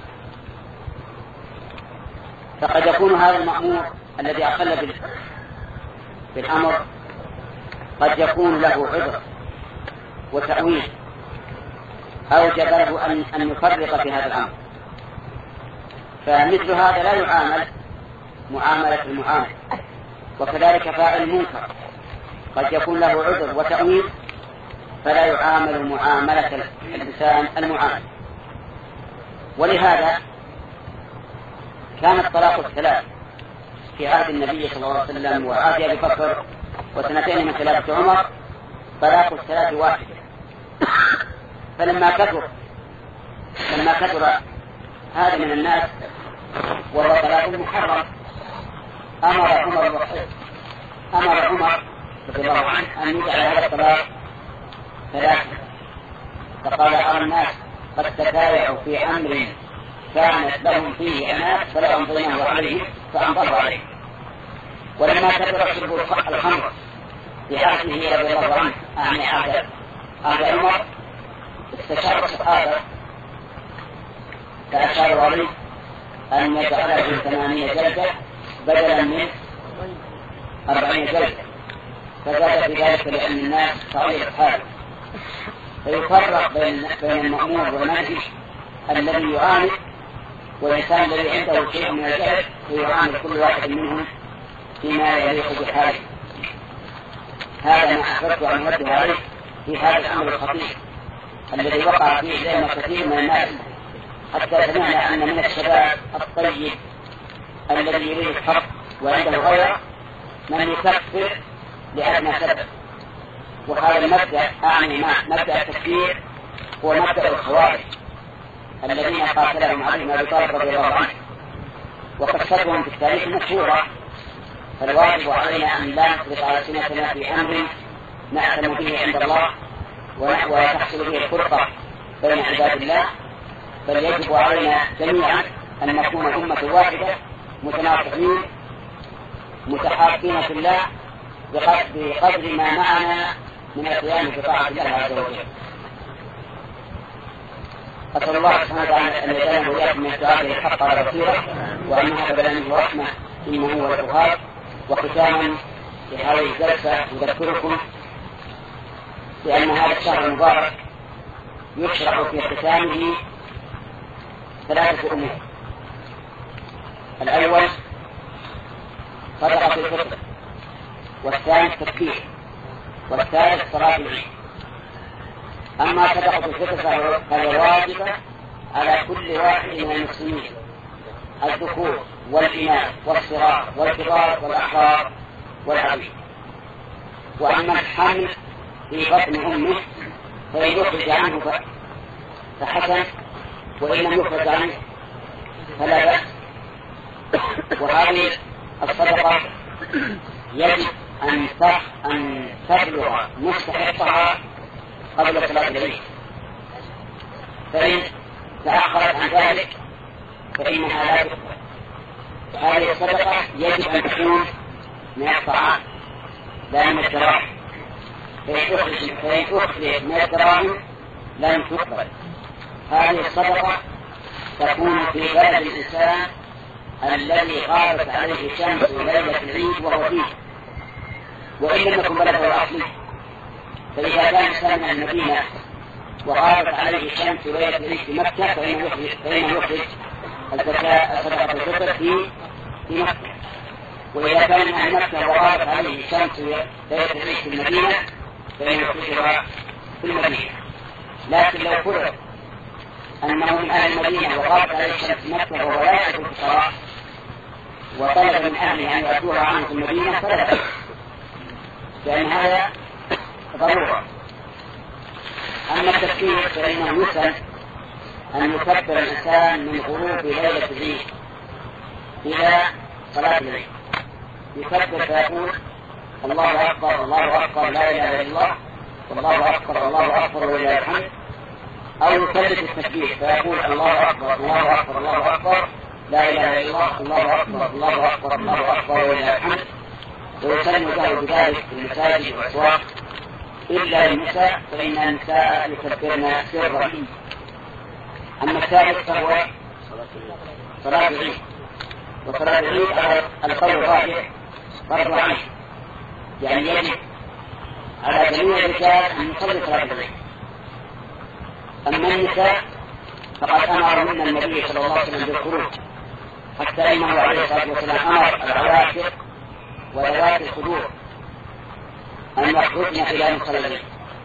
فقد يكون هذا المأمور الذي أخل بالأمر قد يكون له عذر وتأويل أوجب له أن أن يفرط في هذا الأمر، فمثل هذا لا يعامل معاملة المعامل. وكذلك فاعل المنكر قد يكون له عذر وتأويل فلا يعامل معاملة الإنسان المعامل. ولهذا كان الطلاق الثلاث في عهد النبي صلى الله عليه وسلم وعهد أبي بكر وسنتين من خلافة عمر طلاق الثلاث واحدة. فلما كثر لما كثر هذا من الناس وهو طلاق محرم. أمر عمر أمر عمر رضي الله عنه أن يجعل هذا الطلاق ثلاثة، فقال أرى الناس قد تتابعوا في أمر كانت لهم فيه أناس فلا أمضيناه عليهم فأمضاه عليه. ولما كثر شرب الخمر في عهده رضي الله عنه أعني عهد عمر استشار الصحابة فأشاروا عليه أن يجعله ثمانية جلدة بدلا من أربعين جلدة، فزاد في ذلك لأن الناس صغير حاله، فيفرق بين بين المأمور والناهي الذي يعاند والإنسان الذي عنده شيء من الجهل فيعاند كل واحد منهم فيما يليق بحاله. هذا ما أحببت أن أنبه عليه في هذا الأمر الخطير الذي وقع فيه زي كثير من الناس، حتى سمعنا أن من الشباب الطيب الذي يريد الحق وعنده غيره من يكفر لأدنى سبب. وهذا المبدأ أعني مع مبدأ التكفير هو مبدأ الخوارج الذين قاتلهم علي بن أبي طالب رضي الله عنه، وقصتهم في التاريخ مشهورة. فالواجب علينا أن لا نفرط على سنتنا في أمر نعلم به عند الله وتحصل به الفرقة بين عباد الله، بل يجب علينا جميعا أن نكون أمة واحدة متناصحين متحابين في الله بقدر ما معنا من القيام بطاعة الله عز وجل. أسأل الله سبحانه وتعالى أن يجعلنا وإياكم من الدعاء الحق على بصيرة، وأن هذا منه رحمة إنه هو الوهاب. وختاما لهذه الجلسة أذكركم بأن هذا الشهر المبارك يشرع في ختامه ثلاثة أمور: الأول صدقة الفطر، والثاني التكبير، والثالث صلاة العيد. أما صدقة الفطر فهي واجبة على كل واحد من المسلمين الذكور والإناث والصغار والكبار والأحرار والعبيد. وأما الحمل في بطن أمه فإن يخرج عنه فحسن، وإن لم يخرج عنه فلا بأس. وهذه الصدقة يجب أن أن تبلغ مستحقها قبل صلاة العيد، فإن تأخرت عن ذلك فإنها لا تقبل. هذه الصدقة يجب أن تكون من الطعام لا من الدراهم، فإن أخرج من الدراهم لن تقبل. هذه الصدقة تكون في بلد الإنسان الذي غابت عليه الشمس ليلة العيد وهو فيه، وإن لم يكن بلده الأصلي. فإذا كان الإنسان من المدينة وغابت عليه الشمس ليلة العيد في مكة فإنه يخرج الزكاة صدقة الفطر في في مكة. وإذا كان من أهل مكة وغابت عليه الشمس ليلة العيد في المدينة فإنه يخرجها في المدينة. لكن لو فرض أنه من أهل المدينة وغابت عليه الشمس في مكة وهو لا يأكل الفقراء وطلب من أهله أن يأتوها عنه في المدينة فلا بأس، لأن هذا ضرورة. أما التكبير فإنه يسن أن يكبر الإنسان من غروب ليلة العيد إلى صلاة العيد، يكبر فيقول الله أكبر الله أكبر لا إله إلا الله والله أكبر الله أكبر ولله الحمد، أو يكلف التكبير فيقول الله أكبر الله أكبر الله أكبر لا إله إلا الله الله أكبر الله أكبر الله أكبر ولله الحمد، ويسن له بذلك في المساجد والأسواق إلا النساء فإن النساء يكبرن سرا. أما الثالث فهو صلاة العيد، وصلاة العيد على القول الراجح فرض عين، يعني يجب على جميع الرجال أن يصلي صلاة العيد. أما النساء فقد أمر منا النبي صلى الله عليه وسلم بالخروج، حتى إنه عليه الصلاة والسلام أمر العواشر وذوات الخدور أن يخرجن إلى مصلى العيد،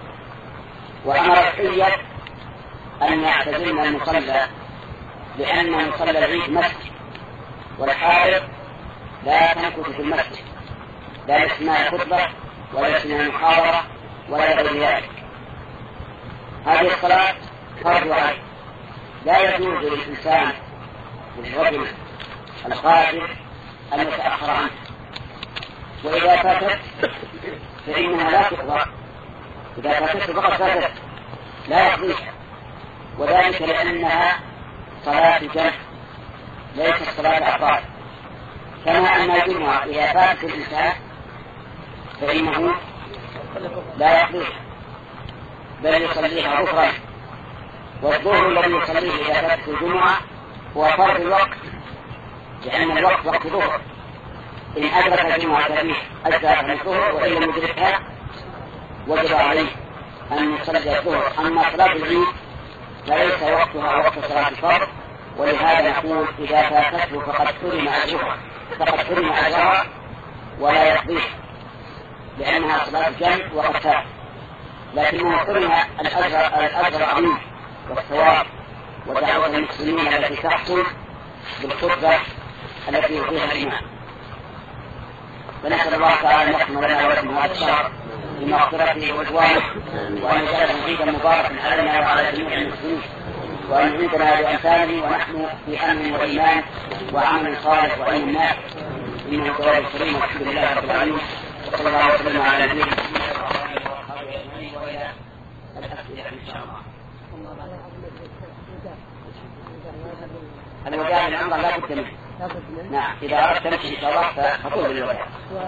وأمر الحية أن يعتزلن المصلى لأن مصلى العيد مسجد، والحائض لا تمكث في المسجد لا لسماع خطبة ولا لسماع محاضرة ولا غير ذلك. هذه الصلاة فرض عين، لا يجوز للإنسان للرجل القادر أن يتأخر عنه، وإذا فاتت فإنها لا تقضى، إذا فاتت فقط فاتت لا يقضيها، وذلك لأنها صلاة جمع ليست صلاة أفراد، كما أن الجمعة إذا فاتت الإنسان فإنه لا يقضيها بل يصليها ظهرا، والظهر الذي يصليه إذا فاتت الجمعة هو فرض الوقت، لأن الوقت وقت ظهر، إن أدرك الجمعة فيه أجزأ من الظهر، وإن لم يدركها وجب عليه أن يصلي الظهر. أما صلاة العيد فليس وقتها وقت صلاة الفرض، ولهذا نقول إذا فاتته فقد حرم أجرها فقد حرم أجرها ولا يقضيها، لأنها صلاة جمع وقد فات، لكنه حرم الأجر الأجر العظيم والثواب ودعوة المسلمين التي تحصل بالخطبة التي يعطيها الإمام. فنسأل الله تعالى أن يحكم لنا ولكم هذا الشهر بمغفرته ورضوانه، وأن يجعله عيدا مباركا علينا وعلى جميع المسلمين، وأن يعيدنا بأمثاله ونحن في أمن وإيمان وعمل صالح وعلم نافع، إنه جواب كريم والحمد لله رب العالمين، وصلى الله وسلم على نبينا محمد وعلى آله وصحبه أجمعين، وإلى الأسئلة إن شاء الله. الوداع العمرة لا بد منه. نعم، إذا أردت تمشي إن شاء الله فطول بالوداع.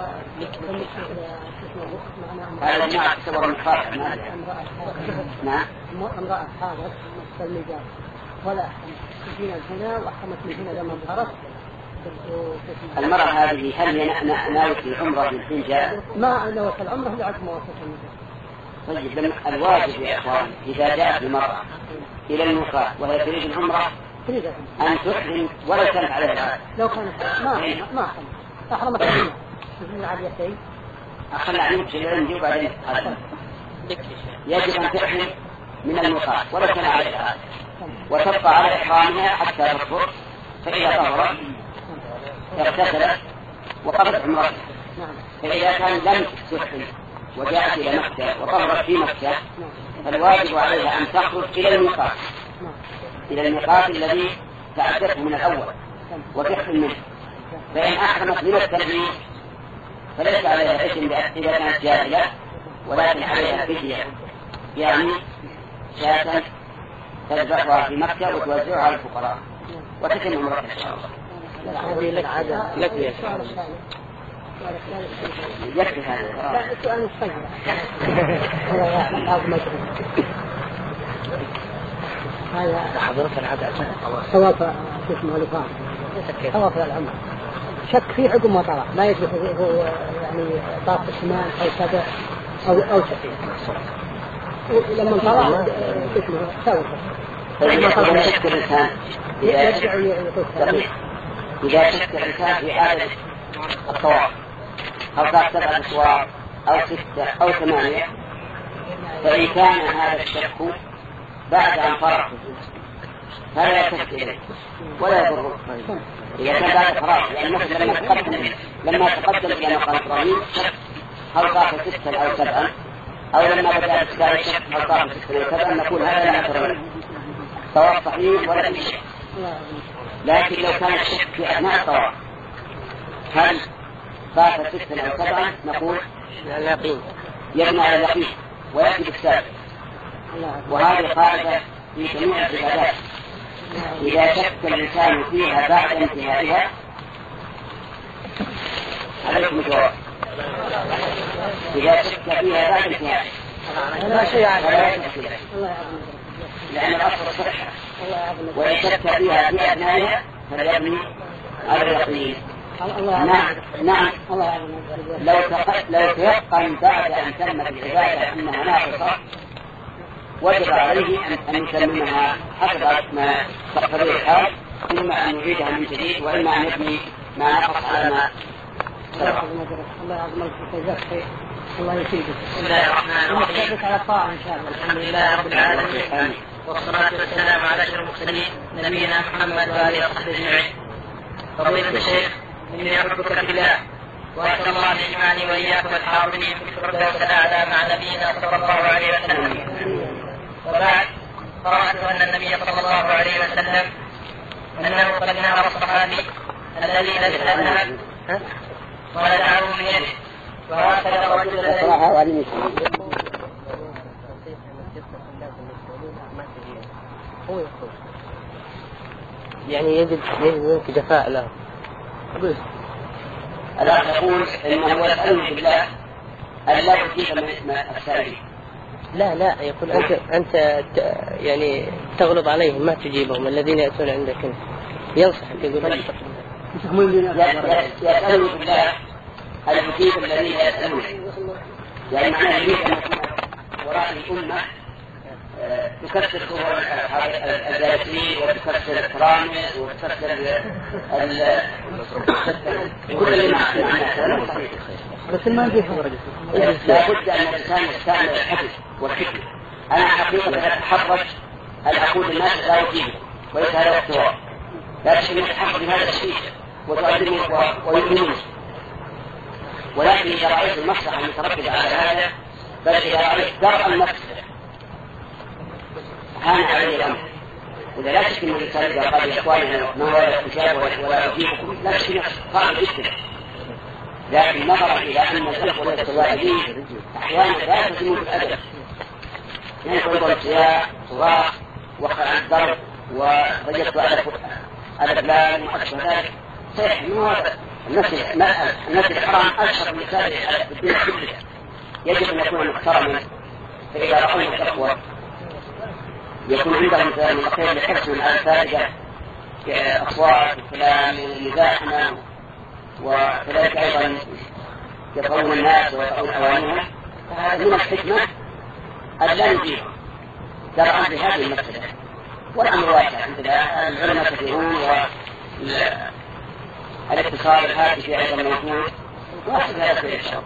هذا الجماعة تصور من خارج. نعم. امرأة حاضر مستلمجات ولا تجينا هنا وأحكمت من هنا لما ظهرت. المرأة هذه هل هي ناوية العمرة من حين جاء؟ ما نوت العمرة لعد موافقة المجال. طيب، لما الواجب يا إخوان إذا جاءت المرأة إلى الميقات وهي تريد العمرة أن تحرم ولو كانت عليها العادة. لو كانت ما ما أحرم أحرمت العمرة مثل العاديتين. أخلى عنك شيء عندي وبعدين يجب أن تحرم من الميقات ولو كان عليها العادة، وتبقى على إحرامها حتى تطهر، فإذا طهرت اغتسلت وقضت عمرتها. فإذا كان لم تحرم وجاءت إلى مكة وطهرت في مكة فالواجب عليها أن تخرج إلى الميقات إلى الميقات الذي تعدته من الأول وتحرم منه. فإن أحرمت من التنعيم فليس عليها إثم إذا كانت جاهلة، ولكن عليها فدية، يعني شاة تذبحها في مكة وتوزعها على الفقراء وتتم عمرتها إن شاء الله. هذه لك عادة لك يا يكفي هذا. لا سؤال مستمر. هذا حضرت العادة طواف اسمه لفاف طواف العمرة شك فيه حكم وطرح ما يجب هو يعني طاف الشمال أو سبع أو أو سفين لما طلع اسمه سوى. إذا شك الإنسان إذا شك الإنسان في عدد الطواف أو طاف سبعة أسواق أو ستة أو ثمانية، فإن كان هذا الشك بعد أن فرغ فلا يلتفت إليه ولا يضره. إذا كان بعد فراغ، يعني مثلا لما تقدم لما تقدم إلى مقام إبراهيم هل طاف ستة أو سبعة، أو لما بدأ بإسكار الشك هل طاف ستة أو سبعة، نقول هذا لا يضر له، طواف صحيح ولا في شك. لكن لو كان الشك في أثناء الطواف هل طاف ستة أو سبعة، نقول يبنى على اليقين ويأتي بالسابق. وهذه قاعدة في جميع العبادات، إذا شك الإنسان فيها بعد انتهائها عليكم الجواب. إذا شك فيها بعد انتهائها فلا يشك لأن الأصل الصحة، وإن شك فيها في أثنائها فليبني على اليقين. نعم نعم لو لو تيقن بعد أن تمت العبادة أنها ناقصة وجب عليه أن يسلمها حسب ما تقتضيه الحال، إما أن يعيدها من جديد وإما أن يبني ما نقص على ما سبق. الله يعظمك ويجزاك الله يفيدك. بسم الله الرحمن الرحيم. على الطاعة إن شاء الله. الحمد لله رب العالمين، والصلاة والسلام على أشرف المرسلين نبينا محمد وآله وصحبه أجمعين. فضيلة الشيخ، إني أحبك في الله وأسأل الله أن يجمعني وإياكم الحاضرين في الفردوس الأعلى مع نبينا صلى الله عليه وسلم. وبعد، قرأت أن النبي صلى الله عليه وسلم أنه قد نهر الصحابي الذي لبس الذهب ونزعه من يده وهكذا الرجل الذي يعني يجب يجب جفاء له. الأخ يقول إنه يسأله بالله ألا تجيب من السائل. لا لا يقول أنت أنت يعني تغلط عليهم ما تجيبهم الذين يأتون عندك ينصحك يقول يسأله بالله أن يجيب الذين يسألون يعني معناه يريد أن يكون وراء الأمة تكسر صور الجالسين وتكسر الكرامة وتكسر كل اللي معناه بس ما فيه لابد أن الإنسان يستعمل الحكم والحكمة. أنا حقيقة أتحرج أن أقول للناس لا يجيبوا وليس هذا الصواب، لكن يتحرج بهذا الشيء وتقدمه ويؤمنون. ولكن إذا رأيت المصلحة المترتبة على هذا بل إذا رأيت درء النفس هان عليه الأمر. وإذا لا تشكي من الإنسان إذا قال لإخواننا ما هو الإجابة ولا أجيبكم لا تشكي نفسه قال جدا، لكن نظرا إلى أن الأخوة السوائلين أحيانا لا يلتزمون بالأدب يعني يقول السياح صغار وقع الضرب ورجلت على فلان وأشبه ذلك صحيح مو هذا الناس الحرام أشهر مثال في الدنيا كلها يجب أن يكون محترما. فإذا رأينا الأخوة يكون عندهم مثال من الخير لحرصهم على الفائدة كأصوات وكلام ومزاحمة، وكذلك أيضا يطعون الناس ويطعون أوانهم. فهذا من الحكمة ألا نجيبهم درعا بهذه المسألة. والأمر واسع عندنا العلماء كثيرون والاتصال الهاتفي أيضا موجود واحد هذا كل الشر.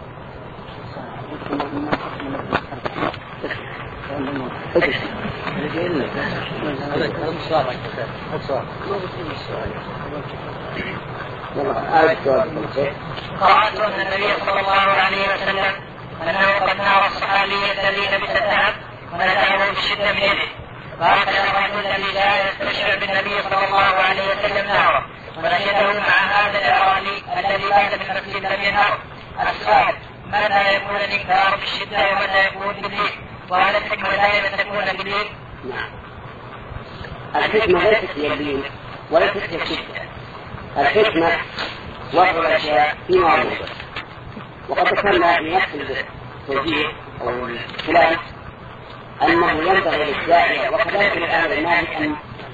قرأت أن النبي صلى الله عليه وسلم أنه قد نهر الصحابي الذي لبس الذهب ونزعه بالشدة من يده، وهكذا الرجل الذي لا يستشعر بالنبي صلى الله عليه وسلم نهره ونشده مع هذا الإعرابي الذي بات بنفسه لم ينهره. السؤال: متى يكون الإنكار بالشدة ومتى يكون بالليل؟ وهل الحكمة دائما تكون بالليل؟ نعم. الحكمة ليست هي اللين وليست هي الشدة. الحكمة وضع الأشياء في مواضعها. وقد ذكرنا في نفس التوجيه أو الكلام أنه ينبغي للداعية وكذلك الآن الناس أن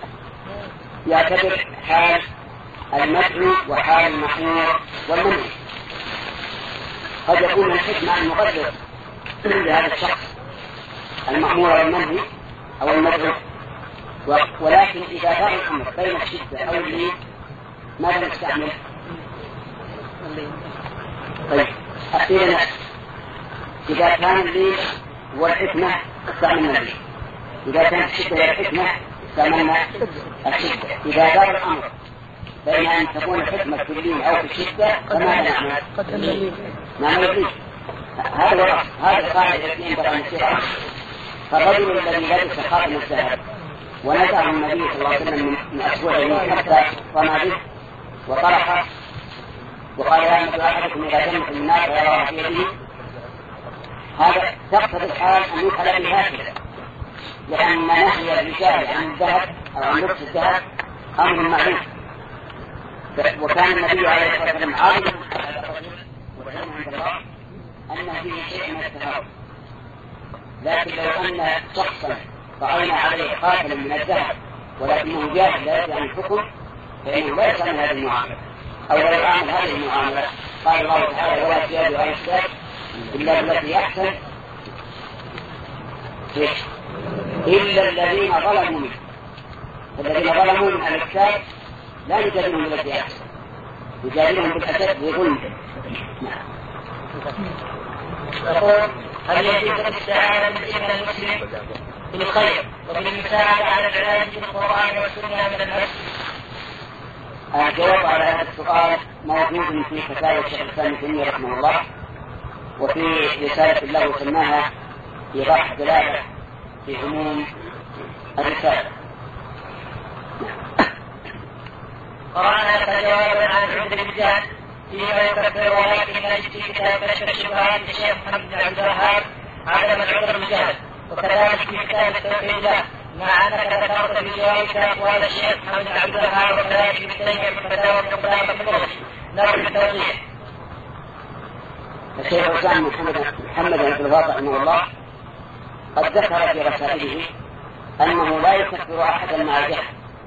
يعتبر حال المدعو وحال المأمور والمنهي. قد يكون الحكمة أن نقدر لهذا الشخص المأمور والمنهي أو المدعو، ولكن إذا دار الأمر بين الشدة أو اللين ماذا نستعمل؟ طيب أخيرا إذا كان اللين والحكمة استعملنا اللين، إذا كانت الشدة والحكمة استعملنا الشدة. إذا دار الأمر بين أن تكون الحكمة في اللين أو في الشدة فماذا نعمل؟ نعمل اللين. هذا هو هذا القاعدة التي ينبغي أن نسيرها. فالرجل الذي لبس خاتم الذهب ونزعه النبي صلى الله عليه وسلم من أسبوعه حتى رمى به وطرحه وقال لا يمكن أحدكم إذا جنت الناس ويراها في يده، هذا تقتضي الحال أن يفعل به هكذا، لأن نهي الرجال عن الذهب أو عن لبس الذهب أمر معروف. وكان النبي عليه الصلاة والسلام عالما على الرجل وعلم عند الله أن فيه شيء من التهاون. لكن لو أن شخصا رأينا عليه قاتلا من الذهب ولكنه جاهل لا يدري عن الحكم فإنه لا يسمى هذه المعاملة أو لا يعامل هذه المعاملة. قال الله تعالى: ولا تجادلوا عن الشرك إلا بالتي أحسن إلا الذين ظلموا منه. الذين ظلموا من الكتاب لا نجادلهم بالتي أحسن، نجادلهم بالأسد بظلم. يقول: هل يجوز الاستعانة باسم المسلم بالخير وبالمساعدة على العلاج بالقرآن والسنة من الناس؟ الجواب على هذا السؤال موجود في فتاوى الشيخ الإسلام ابن تيمية رحمه الله، وفي رسالة له سماها إيضاح الدلالة في عموم الرسالة. قرأنا لك جوابا عن العذر بالجهل فيما يكفر، ولكن نجد في كتاب كشف الشبهات للشيخ محمد بن عبد الوهاب عدم العذر بالجهل، وكذلك في كتاب التوحيد له، مع انك ذكرت في جوابك اقوال الشيخ محمد بن عبد الوهاب وكذلك ابن تيميه في الفتاوى ابن قدامه في المغني. نرجو التوضيح. الشيخ الإسلام محمد محمد بن عبد الوهاب رحمه الله قد ذكر في رسائله أنه لا يكفر أحدا مع الجهل،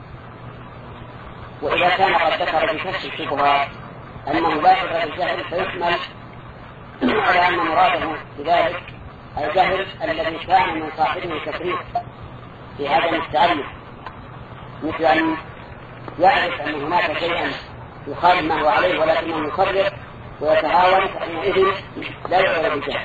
وإذا كان قد ذكر في كشف الشبهات أنه لا يكفر الجهل فيحمل على أن مراده بذلك الجهل الذي كان من صاحبه التفريط في هذا التعلم، مثل أن يعرف أن هناك شيئا يخالف ما هو عليه ولكنه يكرر ويتهاون، فإنئذ لا يعذر بالجهل.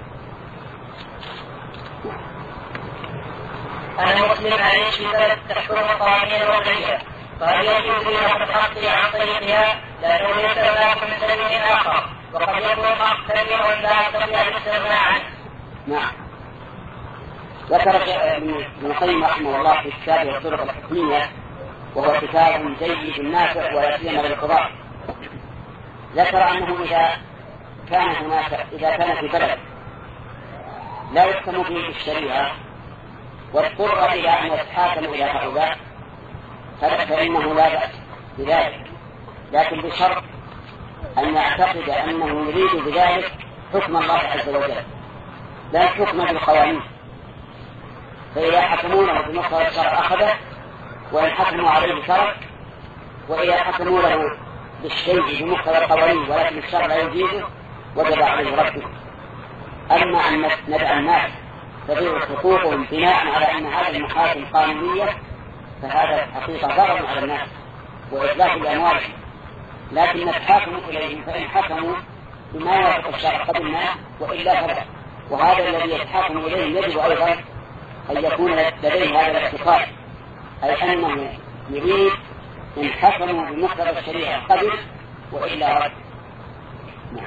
أنا مسلم أعيش في بلد تحكم قوانين وضعية، فهل يجوز لي أن أتخطي عن طريقها لأنه ليس هناك من سبيل آخر، وقد يكون حق كبيرا لا أستطيع الاستغناء عنه. نعم. ذكر ابن القيم رحمه الله في كتابه الطرق الحكمية، وهو كتاب جيد نافع ولا سيما للقضاء، ذكر أنه إذا كان هناك إذا كان في بلد لا يحكم فيه الشريعة واضطر إلى أن يتحاكم إلى هؤلاء فإنه لا بأس بذلك، لكن بشرط أن يعتقد أنه يريد بذلك حكم الله عز وجل لا الحكم بالقوانين، فإذا حكمونه بمقتضى الشرع أخذه، وإن حكموا عليه ترك، وإذا حكموا له بالشيء بمقتضى القوانين ولكن الشرع لا يجيزه وجب عليه رده. أما أن ندع الناس تضيع حقوقهم بناء على أن هذه المحاكم قانونية فهذا حقيقة ضرر على الناس وإتلاف الأموال، لكن نتحاكم إليهم فإن حكموا بما يوافق الشرع قبلنا وإلا فلا. وهذا الذي يتحاكم إليه يجب أيضا أن يكون لديه هذا الاعتقاد، أي أنه يريد إن حكموا بمقتضى الشريعة قبل وإلا رد. نعم.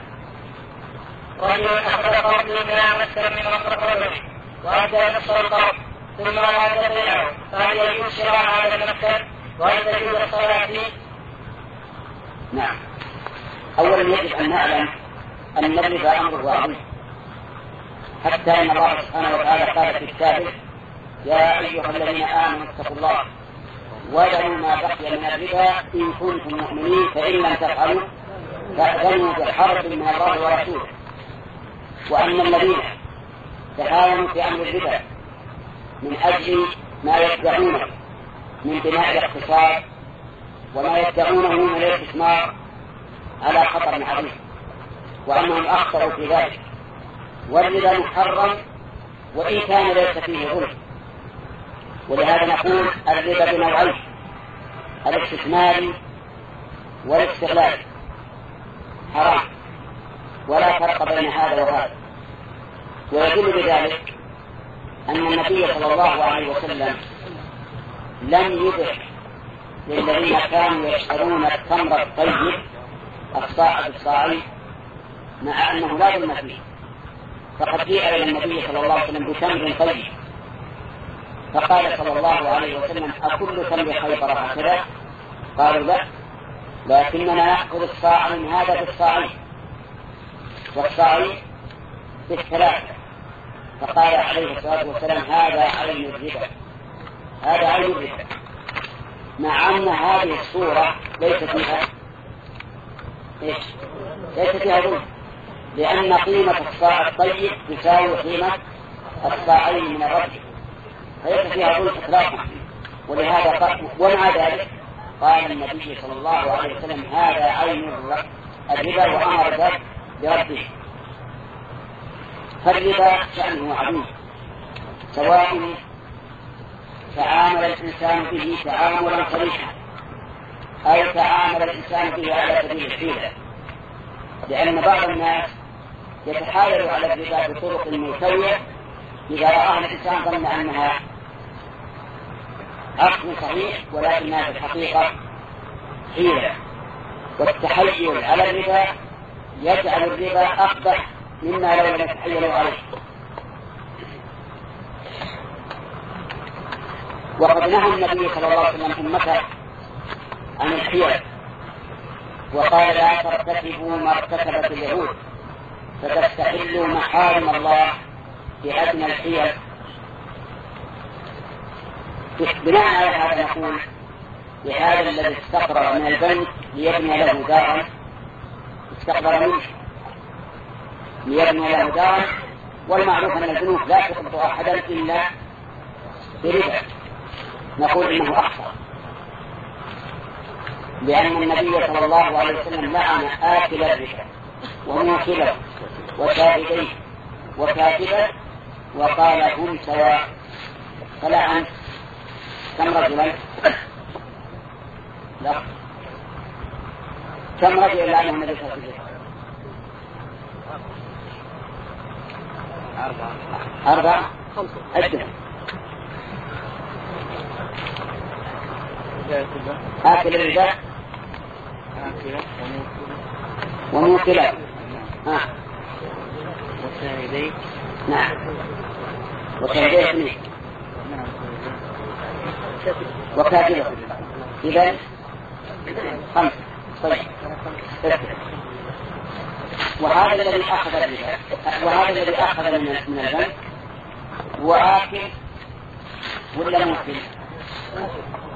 رجل أخذ قرض من مسكن من مصرف الربح وأدى نصف القرض ثم أراد بيعه، فهل يجوز شراء هذا المسكن وهل تجوز الصلاة فيه؟ نعم. أولا يجب أن نعلم أن الربا أمره عظيم، حتى أن الله سبحانه وتعالى قال في كتابه: يا أيها الذين آمنوا اتقوا الله وذروا ما بقي من الربا إن كنتم مؤمنين فإن لم تفعلوا فأذنوا بحرب من الله ورسوله. وأن الذين تهاونوا في أمر الربا من أجل ما يدعونه من بناء الاقتصاد وما يدعونه من الاستثمار على خطر عظيم، وأنهم أخطروا في ذلك. والربا محرم وإن كان ليس فيه ظلم، ولهذا نقول الربا بنوعين: الاستثمار والاستغلال حرام، ولا فرق بين هذا وهذا. ويدل بذلك أن النبي صلى الله عليه وسلم لم يبح للذين كانوا يشترون التمر الطيب الصاع بالصاعين مع أنه لا ظلم فيه، فقد جاء إلى النبي صلى الله عليه وسلم بتمر طيب فقال صلى الله عليه وسلم: أكل تمر خيبر هكذا؟ قالوا: لا، لكننا نأخذ الصاع من هذا بالصاعين والصاعين بالثلاثة. فقال عليه الصلاة والسلام: هذا عين الربا، هذا عين الربا، مع أن هذه الصورة ليس فيها إيش؟ ليس فيها ظلم، لأن قيمة الصاع الطيب تساوي قيمة الصاعين من الربا، فليس فيها ظلم إطلاقا. ولهذا قال، ومع ذلك قال النبي صلى الله عليه وسلم: هذا عين الربا، وأمر برده. فالربا شأنه عظيم، سواء تعامل الإنسان به تعاملا صريحا أو تعامل الإنسان به على سبيل الحيلة، لأن بعض الناس يتحايل على الربا بطرق ملتوية إذا رآها الإنسان ظن أنها عقد صحيح ولكنها في الحقيقة حيلة. والتحيل على الربا يجعل الربا أقبح مما لو لم يتحيلوا عليه. وقد نهى النبي صلى الله عليه وسلم أمته عن الحيل، وقال لا ترتكبوا ما ارتكبت اليهود فتستحلوا محارم الله بأدنى الحيل. بناء على هذا نقول لهذا الذي استقرر من البنك ليبني له دارا، استقرر منه ليبني له دارا، والمعروف أن البنوك لا تقبض أحدا إلا بربا، نقول إنه أخطأ، لأن النبي صلى الله عليه وسلم لعن آكل الربا وموكله وشاهديه وكاتبه وقال هم سواء، فلعن كم رجلا؟ لا كم رجلا لعنه النبي صلى الله عليه وسلم؟ أربعة أربعة خمسة أجل آكل الربا وموكله ها وشاهديه نعم وشاهديه اثنين وكاتبه إذن خمسة. طيب وهذا الذي أخذ الربا وهذا الذي أخذ من البنك هو آكل ولا موكل؟